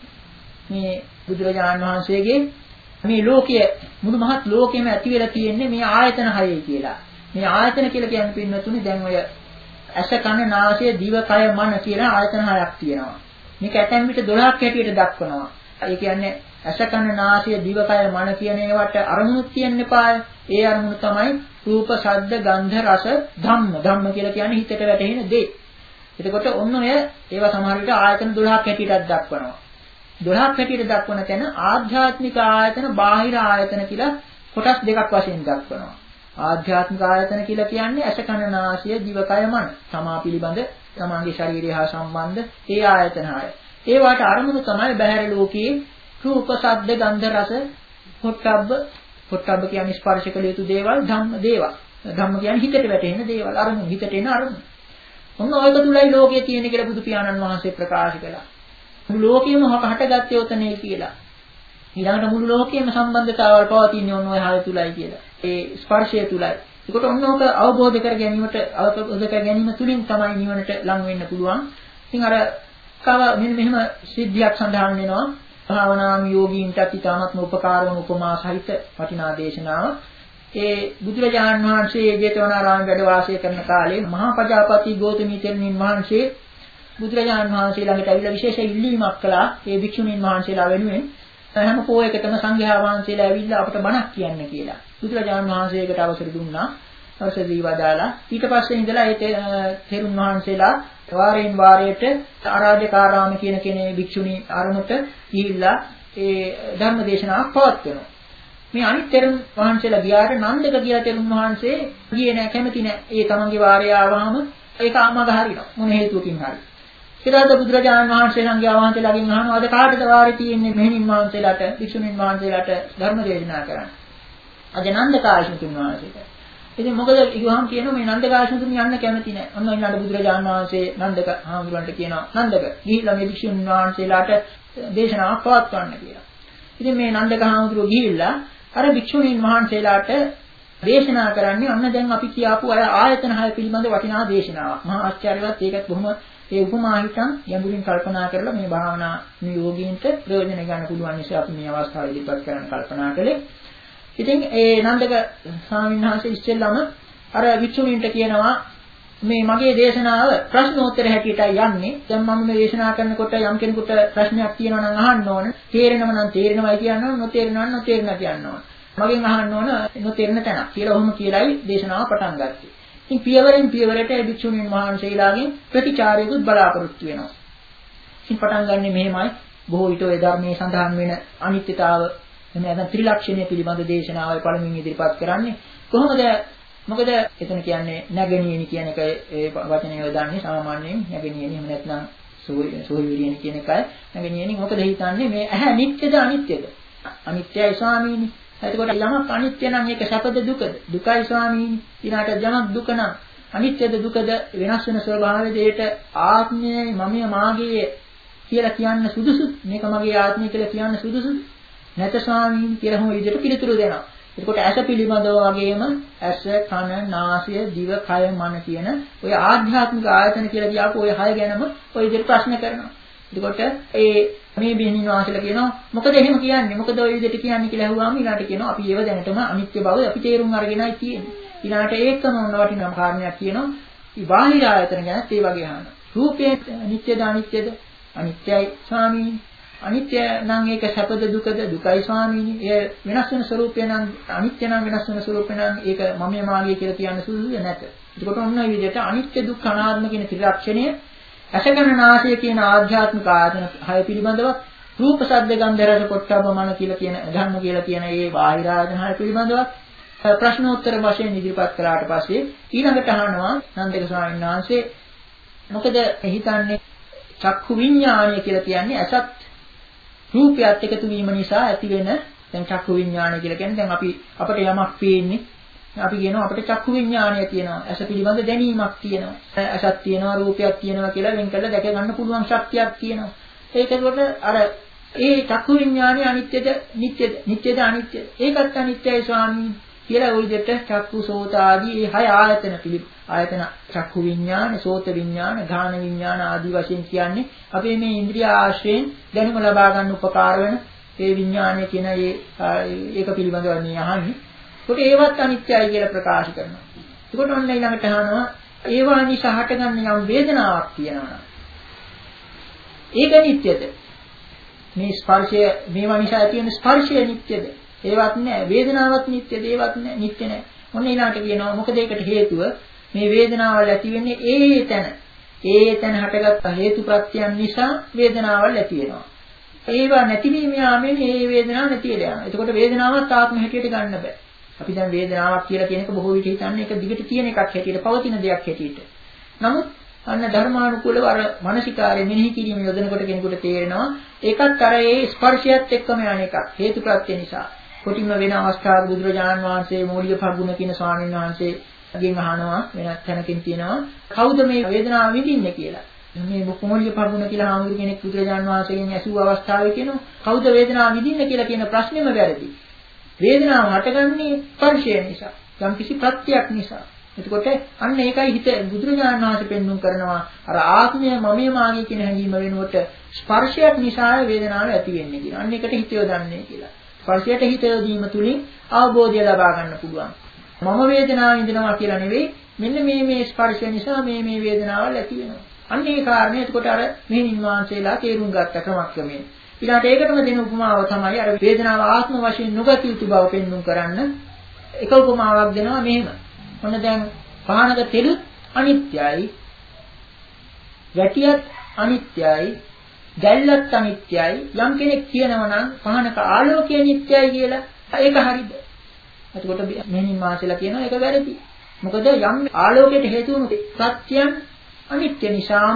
මේ බුදුරජාණන් වහන්සේගේ මේ ලෝකයේ මුළු මහත් ලෝකෙම ඇති වෙලා තියෙන්නේ මේ ආයතන හයයි කියලා. මේ ආයතන කියලා කියන්නේ පින්නතුනේ දැන් ඔය ඇස කන නාසය දිව කය මන කියලා ආයතන හයක් තියෙනවා. මේක ඇතැම් විට දොළහක් හැටියට දක්වනවා. ඒ කියන්නේ ඇස කන නාසය දිව කය මන කියන ඒවට අරමුණු තියෙන්න එපාය. ඒ අරමුණු තමයි රූප, ශබ්ද, ගන්ධ, රස, ධම්ම. ධම්ම කියලා කියන්නේ හිතට වැටෙන දේ. එතකොට ඔන්න ඔය ඒවා සමහර විට ආයතන දොළහක් හැටියට දක්වනවා. දොළහක් හැටියට දක්වන තැන ආධ්‍යාත්මික ආයතන, බාහිර ආයතන කියලා කොටස් දෙකක් වශයෙන් දක්වනවා. ආධ්‍යාත්මික ආයතන කියලා කියන්නේ ඇස කන නාසය දිව කය මන. තමා පිළිබඳ තමාගේ ශරීරය හා සම්බන්ධ ඒ ආයතන හය. ඒ වාට අරමුණු තමයි බහැර ලෝකයේ රූප, ශබ්ද, ගන්ධ, රස, පොට්ටබ්බ. පොට්ටබ්බ කියන්නේ ස්පර්ශ කළ යුතු දේවල්, ධම්ම දේවල්. ධම්ම කියන්නේ හිතට වැටෙන දේවල්, අරමුණු හිතට එන අරමුණු. ඔන්න ඔයක තුලයි ලෝකයේ තියෙන කියලා බුදු පියාණන් වහන්සේ ප්‍රකාශ කළා. මුළු ලෝකෙම හටගත්තේ ඔතනේ කියලා. ඊළඟට මුළු ලෝකයේම සම්බන්ධතාවල් පවතින්නේ ඔන්න ඔය හය තුලයි කියලා. ඒ ස්පර්ශය තුලයි. ඒකට ඔන්න ඔක අවබෝධ කර ගැනීමට අවබෝධ කර ගැනීම තුලින් තමයි නිවනට ලං වෙන්න පුළුවන්. ඉතින් අර කව මෙන්න මෙහෙම සිද්ධියක් සඳහන් වෙනවා. භාවනාම යෝගීන්ට ඉතාමත්ම උපකාර වන උපමා සහිත වටිනා දේශනාව. ඒ බුදුරජාණන් වහන්සේ ජේතවනාරාමයේ වැඩ වාසය කරන කාලේ මහා පජාපති ගෞතමී තෙරණින් වහන්සේ බුදුරජාණන් වහන්සේ ළඟට ඇවිල්ලා විශේෂ ඉල්ලීමක් කළා. ඒ භික්ෂුණීන් වහන්සේලා වෙනුවෙන් හැම පොයකටම සංඝයා වහන්සේලා ඇවිල්ලා අපට බණක් කියන්න කියලා. බුදුරජාණන් වහන්සේකට අවසර දුන්නා. අවසර දීවදාලා ඊට පස්සේ ඉඳලා ඒ තෙරුන් වහන්සේලා වාරයෙන් වාරයට අරාජකාරාම කියන කෙනේ භික්ෂුණී අරමුට ගිහිල්ලා ඒ ධර්ම දේශනාවක් පවත්වනවා. මේ අනිත් තෙරුන් වහන්සේලා ගියාට නන්දක කියලා තෙරුන් වහන්සේ ගියේ නැහැ, කැමති නැහැ. ඒ තමන්ගේ වාරය ආවම ඒක අමග හරිනවා. මොන හේතුවකින් හරි. ඊට බුදුරජාණන් වහන්සේ සංඝයා වහන්සේලාගෙන් අහනවා අද කාටද වාරේ තියෙන්නේ මෙහෙණින් වහන්සේලාට, භික්ෂුණීන් වහන්සේලාට ධර්ම දේශනා කරන්න. අද නන්දකාශ්‍යතුන් වහන්සේට. ඉතින් මොකද ඉවහම් කියනවා මේ නන්දකාශ්‍යතුන් යන්න කැමති නැහැ. අන්න ඊළඟ බුදුරජාණන් වහන්සේ නන්දක හාමුදුරන්ට කියනවා නන්දක ගිහිල්ලා මේ භික්ෂුණීන් වහන්සේලාට දේශනාවක් පවත්වන්න කියලා. ඉතින් මේ නන්දක හාමුදුරුවෝ ගිහිල්ලා අර භික්ෂුණීන් වහන්සේලාට දේශනා කරන්නේ අන්න දැන් අපි කියාපු අය ආයතන හය පිළිබඳ වටිනා දේශනාවක්. මහා ආශ්චර්යවත් ඒකත් බොහොම ඒ උපමා හිතන් යඹුරින් කල්පනා කරලා මේ භාවනා නියෝගීන්ට ප්‍රයෝජන ගන්න පුළුවන් නිසා අපි මේ අවස්ථාව ඉදිරිපත් කරන්න කල්පනා කළේ. ඉතින් ඒ නන්දක ස්වාමීන් වහන්සේ ඉස්සෙල්ලාම අර විචුණින්ට කියනවා මේ මගේ දේශනාව ප්‍රශ්නෝත්තර හැටියටයි යන්නේ. දැන් මම මේ දේශනා කරනකොට යම් කෙනෙකුට ප්‍රශ්නයක් තියෙනවා නම් අහන්න ඕන. තේරෙනව නම් තේරෙනවයි කියන්න ඕන, නොතේරෙනව නම් නොතේරෙනවා කියන්න ඕන. මගෙන් අහන්න ඕන නොතේරෙන තැනක් කියලා ඔහොම කියලායි දේශනාව පටන් ගත්තේ. ඉතින් පියවරෙන් පියවරට ඒ භික්ෂුණීන් වහන්සේලාගෙන් ප්‍රතිචාරයකුත් බලාපොරොත්තු වෙනවා. ඉතින් පටන් ගන්නෙ මෙහෙමයි. බොහෝ විට ඔය ධර්මයේ සඳහන් වෙන අනිත්‍යතාව එහෙම නැත්නම් ත්‍රිලක්ෂණය පිළිබඳ දේශනාවයි පළමුවෙන් ඉදිරිපත් කරන්නේ. කොහොමද මොකද එතන කියන්නේ නැගෙනියනි කියන එක ඒ වචනේ යොදන්නේ සාමාන්‍යයෙන් නැගෙනියනි එහෙම නැත්නම් සෝහිවිරියනි කියන එකයි නැගෙනියනි මොකද හිතන්නේ මේ ඇහැ නිට්ටයද අනිත්‍යද? අනිත්‍යයි ස්වාමීනි. එතකොට යමක් අනිත්‍ය නම් ඒක සැපද දුකද? දුකයි ස්වාමීනි. ඊළාට යමක් දුක නම් අනිත්‍යද දුකද වෙනස් වෙන ස්වභාවය දෙයට ආත්මයයි මමයි මාගේ කියලා කියන්න සුදුසුද? මේක මගේ ආත්මය කියලා කියන්න සුදුසුද? නැත ස්වාමීන් කියලා හැම විදිහට පිළිතුරු දෙනවා. එතකොට ඇස පිළිබඳව වගේම ඇස, කන, නාසය, දිව, කය, මන කියන ඔය ආධ්‍යාත්මික ආයතන කියලා කියපු ඔය හය ගැනම ඔය විදිහට ප්‍රශ්න කරනවා. එතකොට ඒ මේ බිහිනින් වාසල කියනවා මොකද එහෙම කියන්නේ? මොකද ඔය විදිහට කියන්නේ කියලා අහුවාම ඊළාට කියනවා අපි ඒව දැනටම අනිත්‍ය බව අපි තේරුම් අරගෙනයි තියෙන්නේ. ඊළාට ඒකම මොන වටිනා කාරණයක් කියනවා. මේ බාහිර ආයතන ගැනත් ඒ වගේ අහනවා. රූපේ නිට්ටයද අනිත්‍යද? අනිත්‍යයි ස්වාමීනි. අනිත්‍ය නම් ඒක සැපද දුකද? දුකයි ස්වාමීනි. ඒ වෙනස් වෙන ස්වરૂපය නම් අනිත්‍ය නම් වෙනස් වෙන ස්වરૂපය නම් ඒක මමයේ මාගේ කියලා කියන්න සුදුසුද නැත. ඒකට ඔන්න ඔය විදිහට අනිත්‍ය දුක්ඛ අනාත්ම කියන ත්‍රිලක්ෂණය අසකන නාසය කියන ආධ්‍යාත්මික ආයතන හය පිළිබඳව රූප ශබ්ද ගන්ධ රස පොට්ටබ්බ මන කියලා කියන ධර්ම කියලා කියන ඒ බාහිර ආයතන හය පිළිබඳව ප්‍රශ්නෝත්තර වශයෙන් ඉදිරිපත් කළාට පස්සේ ඊළඟට අහනවා නන්දක ස්වාමීන් වහන්සේ මොකද හිතන්නේ චක්කු විඥානය කියලා කියන්නේ අසත් රූපයත් එකතු වීම නිසා ඇති වෙන දැන් චක්කු විඥානය කියලා කියන්නේ දැන් අපි අපිට යමක් පේන්නේ අපි කියනවා අපිට චක්කු විඥානය තියෙනවා ඇස පිළිබඳ දැනීමක් තියෙනවා ඇසක් තියෙනවා රූපයක් තියෙනවා කියලා වෙන් කරලා දැක ගන්න පුළුවන් ශක්තියක් තියෙනවා ඒකකොට අර ඒ චක්කු විඥානය අනිත්‍යද නිට්ටයද නිට්ටයද අනිත්‍යද ඒකත් අනිත්‍යයි ස්වාමී කියලා ওই දෙට චක්කු සෝත ආදී මේ හය ආයතන පිළි ආයතන චක්කු විඥාන සෝත විඥාන ගාන විඥාන ආදී වශයෙන් කියන්නේ අපේ මේ ඉන්ද්‍රිය ආශ්‍රයෙන් දැනුම ලබා ගන්න උපකාර වෙන ඒ විඥානය කියන ඒ ඒක පිළිබඳව මේ අහන්නේ. ඒකට ඒවත් අනිත්‍යයි කියලා ප්‍රකාශ කරනවා. ඒකට ඔන්න ඊළඟට අහනවා ඒවා නිසා හටගන්න යම් වේදනාවක් තියෙනවා. ඒක නිට්ටයද? මේ ස්පර්ශය මේවා නිසා ඇති වෙන ස්පර්ශය නිට්ටයද? ඒවත් නෑ. වේදනාවක් නිට්ටයද? ඒවත් නෑ. නිට්ටය නෑ. ඔන්න ඊළඟට කියනවා මොකද ඒකට හේතුව මේ වේදනාවල් ඇති වෙන්නේ ඒ තැන. ඒ තැන හටගත්ත හේතු ප්‍රත්‍යයන් නිසා වේදනාවල් ඇති වෙනවා. ඒවා නැතිවීම යාමෙන් මේ වේදනාව නැති වෙලා යනවා. එතකොට වේදනාවත් ආත්ම හැටියට ගන්න බෑ. අපි දැන් වේදනාවක් කියලා කියන එක බොහෝ විට හිතන්නේ ඒක දිගට තියෙන එකක් හැටියට, පවතින දෙයක් හැටියට. නමුත් අන්න ධර්මානුකූලව අර මානසිකාරය මෙනෙහි කිරීම යොදනකොට කෙනෙකුට තේරෙනවා ඒකත් අර ඒ ස්පර්ශයත් එක්කම යන එකක් හේතු ප්‍රත්‍ය නිසා. කොටින්ම වෙන අවස්ථාවක බුදුරජාණන් වහන්සේ මූලික පග්ගුණ කියන ස්වාමීන් වහන්සේගෙන් අහනවා වෙනත් තැනකින් තියෙනවා කවුද මේ වේදනාව විඳින්නේ කියලා. මේ මූලික පග්ගුණ කියලා හාමුදුරු කෙනෙක් බුදුරජාණන් වහන්සේගෙන් ඇසූ අවස්ථාවේ කියනවා කවුද වේදනාව විඳින්නේ කියලා කියන ප්‍රශ්නේම වැරදි. වේදනාව හටගන්නේ ස්පර්ශය නිසා, යම් කිසි ප්‍රත්‍යක් නිසා. එතකොට අන්න ඒකයි හිත බුදුරජාණන් වහන්සේ පෙන්වුම් කරනවා අර ආත්මය මමයේ මාගේ කියන හැඟීම වෙනුවට ස්පර්ශයක් නිසා වේදනාව ඇති වෙන්නේ කියලා. අන්න ඒකට හිත යොදන්නේ කියලා. ස්පර්ශයට හිත යොදීම තුලින් අවබෝධය ලබා ගන්න පුළුවන්. මම වේදනාව විඳිනවා කියලා නෙවෙයි මෙන්න මේ මේ ස්පර්ශය නිසා මේ මේ වේදනාවල් ඇති වෙනවා. අන්න ඒ කාරණේ එතකොට අර මේ නිර්වාණශීලා තේරුම් ගත්ත ක්‍රමක්‍රමයෙන්. ඊළාට ඒකටම දෙන උපමාව තමයි අර වේදනාව ආත්ම වශයෙන් නොගත යුතු බව පෙන්වුම් කරන්න එක උපමාවක් දෙනවා මෙහෙම. මොන දැන් පහනක තෙලුත් අනිත්‍යයි, වැටියත් අනිත්‍යයි, දැල්ලත් අනිත්‍යයි. යම් කෙනෙක් කියනවා නම් පහනක ආලෝකය නිට්ටයයි කියලා ඒක හරිද? එතකොට මෙහෙණින් මාසෙලා කියනවා ඒක වැරදි. මොකද යම් ආලෝකයට හේතු වුණු සත්‍යයන් අනිත්‍ය නිසාම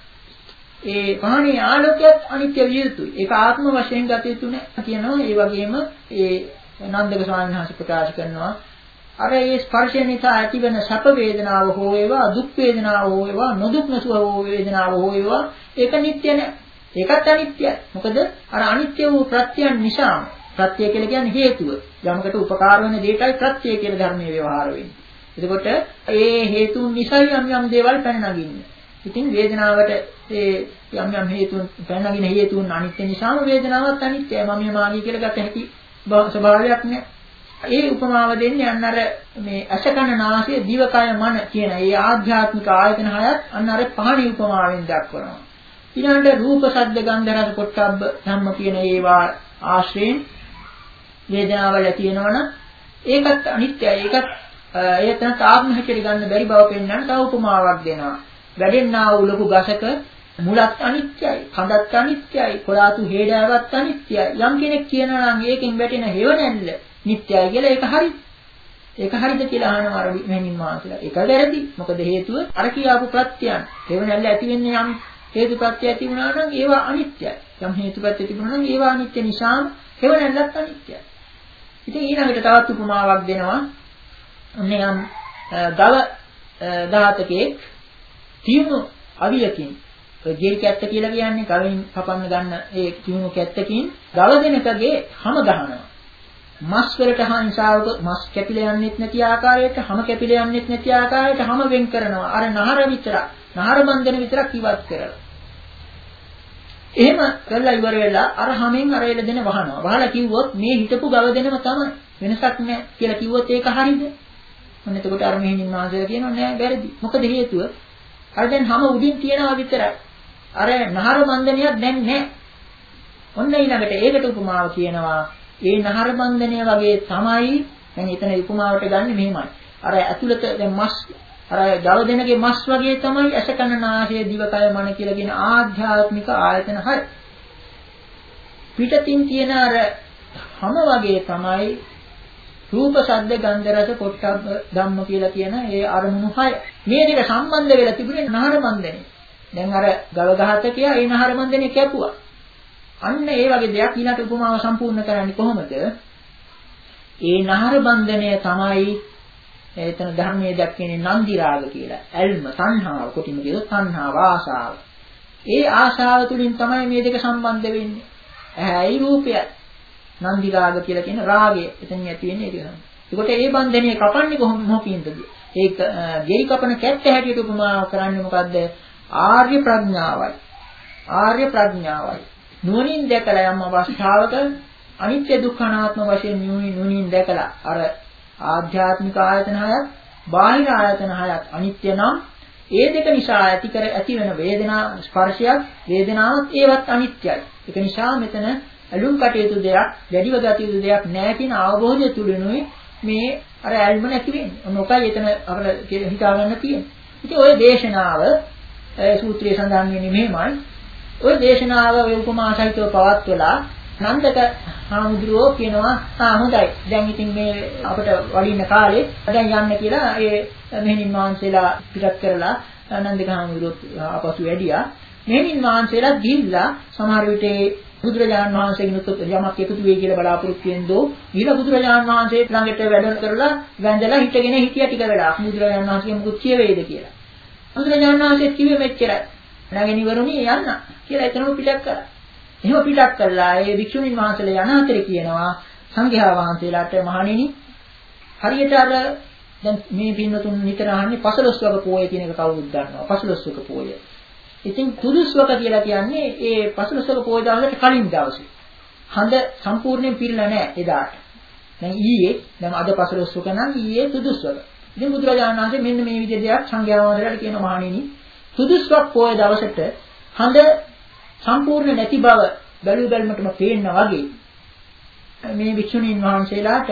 ඒ පහනේ ආලෝකයත් අනිත්‍ය විය යුතුයි. ඒක ආත්ම වශයෙන් ගත යුතු නැහැ කියනවා. ඒ වගේම ඒ නන්දක ස්වාමීන් වහන්සේ ප්‍රකාශ කරනවා අර ඒ ස්පර්ශය නිසා ඇතිවන සැප වේදනාව හෝ වේවා දුක් වේදනාව හෝ වේවා නොදුක් නැසුව හෝ වේදනාව හෝ වේවා ඒක නිට්ටය නෑ. ඒකත් අනිත්‍යයි. මොකද අර අනිත්‍ය වූ ප්‍රත්‍යයන් නිසා ප්‍රත්‍ය කියලා කියන්නේ හේතුව. යමකට උපකාර වෙන දෙයටයි ප්‍රත්‍ය කියලා ධර්මයේ ව්‍යවහාර වෙන්නේ. එතකොට ඒ හේතුන් නිසා යම් යම් දේවල් පැන නගින්නේ. ඉතින් වේදනාවට ඒ යම් යම් හේතුන් පැන නගින හේතුන් අනිත්‍ය නිසාම වේදනාවත් අනිත්‍යයි. මම මාගේ කියලා ගත හැකි ස්වභාවයක් නෑ. ඒ උපමාව දෙන්නේ අන්න අර මේ අසකන නාසය දිවකය මන කියන ඒ ආධ්‍යාත්මික ආයතන හයත් අන්න අර පහණි උපමාවෙන් දක්වනවා. ඊළඟට රූප ශබ්ද ගන්ධ රස පොට්ටබ්බ ධම්ම කියන ඒවා ආශ්‍රයෙන් වේදනාවල් ඇති වෙනවනම් ඒකත් අනිත්‍යයි. ඒකත් ඒතන ආත්ම හැටියට ගන්න බැරි බව පෙන්වන්න තව උපමාවක් දෙනවා. වැඩෙන්නා වූ ලොකු ගසක මුලත් අනිත්‍යයි, කඳත් අනිත්‍යයි, කොළාතු හේඩාවක් අනිත්‍යයි. යම් කෙනෙක් කියනවා නම් ඒකෙන් වැටෙන හේව නැල්ල නිට්ටයයි කියලා ඒක හරි. ඒක හරිද කියලා අහනවා අර මෙහෙණින් වහන්සේලා. ඒක වැරදි. මොකද හේතුව අර කියාපු ප්‍රත්‍යයන්. හේවණල්ල ඇති වෙන්නේ යම් හේතු ප්‍රත්‍ය ඇති වුණා නම් ඒවා අනිත්‍යයි. යම් හේතු ප්‍රත්‍ය තිබුණා නම් ඒවා අනිත්‍ය නිසාම හේවණල්ලත් අනිත්‍යයි. ඉතින් ඊළඟට තවත් උපමාවක් දෙනවා. ඔන්නේ යම් ගව ධාතකයේ තියුණු අවියකින් ඔය ගෙරි කැත්ත කියලා කියන්නේ ගවෙන් කපන්න ගන්න ඒ තියුණු කැත්තකින් ගව දෙනකගේ හැම ගහනවා. මස් වලට හංසාවක මස් කැපිලා යන්නෙත් නැති ආකාරයට හැම කැපිලා යන්නෙත් නැති ආකාරයට හැම වෙන් කරනවා. අර නහර විතර නහර බන්ධන විතරක් ඉවත් කරලා. එහෙම කරලා ඉවර වෙලා අර හැමෙන් අර එළ දෙන වහනවා. වහලා කිව්වොත් මේ හිටපු ගව දෙනම තමයි. වෙනසක් නැහැ කියලා කිව්වොත් ඒක හරියද? මොන එතකොට අර මෙහෙණින් වාසය කියනවා නෑ වැරදි. මොකද හේතුව? අර දැන් හැම උඩින් තියනවා විතරයි. අර නහර බන්ධනයක් දැන් නෑ. ඔන්න ඊළඟට ඒකට උපමාව කියනවා ඒ නහර බන්ධනය වගේ තමයි දැන් එතන උපමාවට ගන්න මෙහෙමයි. අර ඇතුළත දැන් මස් අර ගව දෙනගේ මස් වගේ තමයි ඇස කන නාසය දිවකය මන කියලා කියන ආධ්‍යාත්මික ආයතන හය. පිටතින් තියෙන අර හැම වගේ තමයි රූප ශබ්ද ගන්ධ රස පොට්ටබ්බ ධම්ම කියලා කියන ඒ අරමුණු හය. මේ දෙක සම්බන්ධ වෙලා තිබුණේ නහර බන්ධනේ. දැන් අර ගව ඝාතකයා ඒ නහර බන්ධනේ කැපුවා. අන්න ඒ වගේ දෙයක් ඊළඟ උපමාව සම්පූර්ණ කරන්නේ කොහොමද? ඒ නහර බන්ධනය තමයි එතන ධර්මයේ දැක්කේ නන්දි රාග කියලා. ඇල්ම, තණ්හාව, කොටිම කියොත් තණ්හාව, ආශාව. ඒ ආශාව තුලින් තමයි මේ දෙක සම්බන්ධ වෙන්නේ. ඇයි රූපයයි. නන්දි රාග කියලා කියන රාගය. එතනින් ඇති වෙන්නේ ඒක තමයි. ඒකට ඒ බන්ධනය කපන්නේ කොහොම මොකින්ද? ඒක ගෙරි කපන කැත්ත හැටියට උපමා කරන්නේ මොකද්ද? ආර්ය ප්‍රඥාවයි. ආර්ය ප්‍රඥාවයි. නුවණින් දැකලා යම් අවස්ථාවක අනිත්‍ය දුක්ඛ අනාත්ම වශයෙන් නුවණින් දැකලා අර ආධ්‍යාත්මික ආයතන හයත් බාහිර ආයතන හයත් අනිත්‍ය නම් ඒ දෙක නිසා ඇති කර ඇති වෙන වේදනා ස්පර්ශයක් වේදනාවත් ඒවත් අනිත්‍යයි. ඒක නිසා මෙතන ඇලුම් කටයුතු දෙයක් දැඩිව ගත යුතු දෙයක් නැහැ කියන අවබෝධය තුලිනුයි මේ අර ඇල්ම නැති වෙන්නේ. ඔන්න ඔකයි එතන අපිට හිතා ගන්න තියෙන්නේ. ඉතින් ওই දේශනාව සූත්‍රයේ සඳහන් වෙන්නේ මෙහෙමයි. ওই දේශනාව ඔය උපමා සහිතව පවත්වලා නන්දක හාමුදුරුවෝ කියනවා ආ හොඳයි දැන් ඉතින් මේ අපිට වඩින්න කාලේ දැන් යන්න කියලා ඒ මෙහෙණින් වහන්සේලා පිටත් කරලා නන්දක හාමුදුරුවෝ ආපසු වැඩියා. මෙහෙණින් වහන්සේලා ගිහිල්ලා සමහර විට බුදුරජාණන් වහන්සේගෙන් යමක් එකතු වෙයි කියලා බලාපොරොත්තු වෙනදෝ ඊළ බුදුරජාණන් වහන්සේ ළඟට වැඩම කරලා වැඳලා හිටගෙන හිටියා ටික වෙලා බුදුරජාණන් වහන්සේ මොකද කියවේද කියලා. බුදුරජාණන් වහන්සේ කිව්වේ මෙච්චරයි. නැගෙන ඉවරුණි යන්න කියලා එතනම පිටක් කරා. එහෙම පිටක් කළා ඒ වික්ෂුණීන් වහන්සේලා යන අතරේ කියනවා සංඝයා වහන්සේලාට මහණෙනි හරියට අර දැන් මේ පින්නතුන් නිතර අහන්නේ පසළොස්වක පෝය කියන එක කවුරුත් දන්නවා. පසළොස්වක පෝය. ඉතින් තුදුස්වක කියලා කියන්නේ ඒ පසළොස්වක පෝය දවසට කලින් දවසේ. හඳ සම්පූර්ණයෙන් පිරලා නැහැ එදාට. දැන් ඊයේ දැන් අද පසළොස්වක නම් ඊයේ තුදුස්වක. ඉතින් බුදුරජාණන් වහන්සේ මෙන්න මේ විදිහ දෙයක් සංඝයා වහන්සේලාට කියන මහණෙනි තුදුස්වක් පෝය දවසට හඳ සම්පූර්ණ නැති බව බැලු බැලමටම පේනවා වගේ මේ වික්ෂුණීන් වහන්සේලාට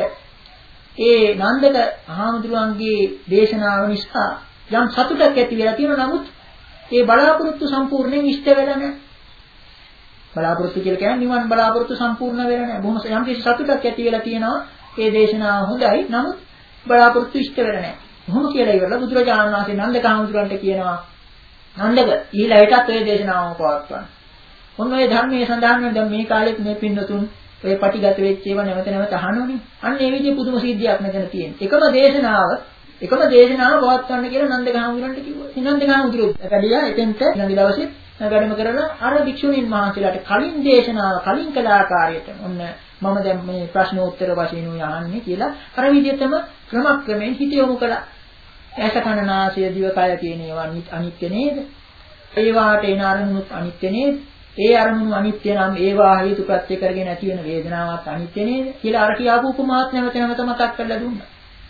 ඒ නන්දක හාමුදුරුවන්ගේ දේශනාව නිසා යම් සතුටක් ඇති වෙලා තියෙනවා. නමුත් ඒ බලාපොරොත්තු සම්පූර්ණයෙන් ඉෂ්ට වෙලා නැහැ. බලාපොරොත්තු කියලා කියන්නේ නිවන් බලාපොරොත්තු සම්පූර්ණ වෙලා නැහැ. බොහොම යම් කිසි සතුටක් ඇති වෙලා තියෙනවා. ඒ දේශනාව හොඳයි. නමුත් බලාපොරොත්තු ඉෂ්ට වෙලා නැහැ. කොහොම කියලා ඉවරලා බුදුරජාණන් වහන්සේ නන්දක හාමුදුරුවන්ට කියනවා නන්දක ඊළඟටත් ඔය දේශනාවම පවත්වන්න. ඔන්න ඔය ධර්මයේ සඳහන් වෙන දැන් මේ කාලෙත් මේ පින්නතුන් ඔය පටිගත වෙච්ච ඒවා නැවත නැවත අහනෝනේ. අන්න ඒ විදිහේ පුදුම සිද්ධියක් මෙතන තියෙනවා. එකම දේශනාව එකම දේශනාව පවත්වන්න කියලා නන්දක හාමුදුරන්ට කිව්වා. ඉතින් නන්දක හාමුදුරුවෝ පැහැදිලියා එතෙන්ට ඊළඟ දවසේ වැඩම කරලා අර භික්ෂුණීන් වහන්සේලාට කලින් දේශනාව කලින් කළ ආකාරයට ඔන්න මම දැන් මේ ප්‍රශ්නෝත්තර වශයෙන් යහන්නේ කියලා අර විදිහටම ක්‍රමක්‍රමයෙන් හිත යොමු කළා. ඇස කන නාසය දිවකය කියන ඒවා අනිත්‍ය නේද? ඒවාට එන අරමුණුත් අනිත්‍ය නේද? ඒ අරමුණු අනිත්‍ය නම් ඒවා හේතු ප්‍රත්‍ය කරගෙන ඇති වෙන වේදනාවත් අනිත්‍ය නේද? කියලා අර කියාපු උපමාත් නැවත නැවත මතක් කරලා දුන්නා.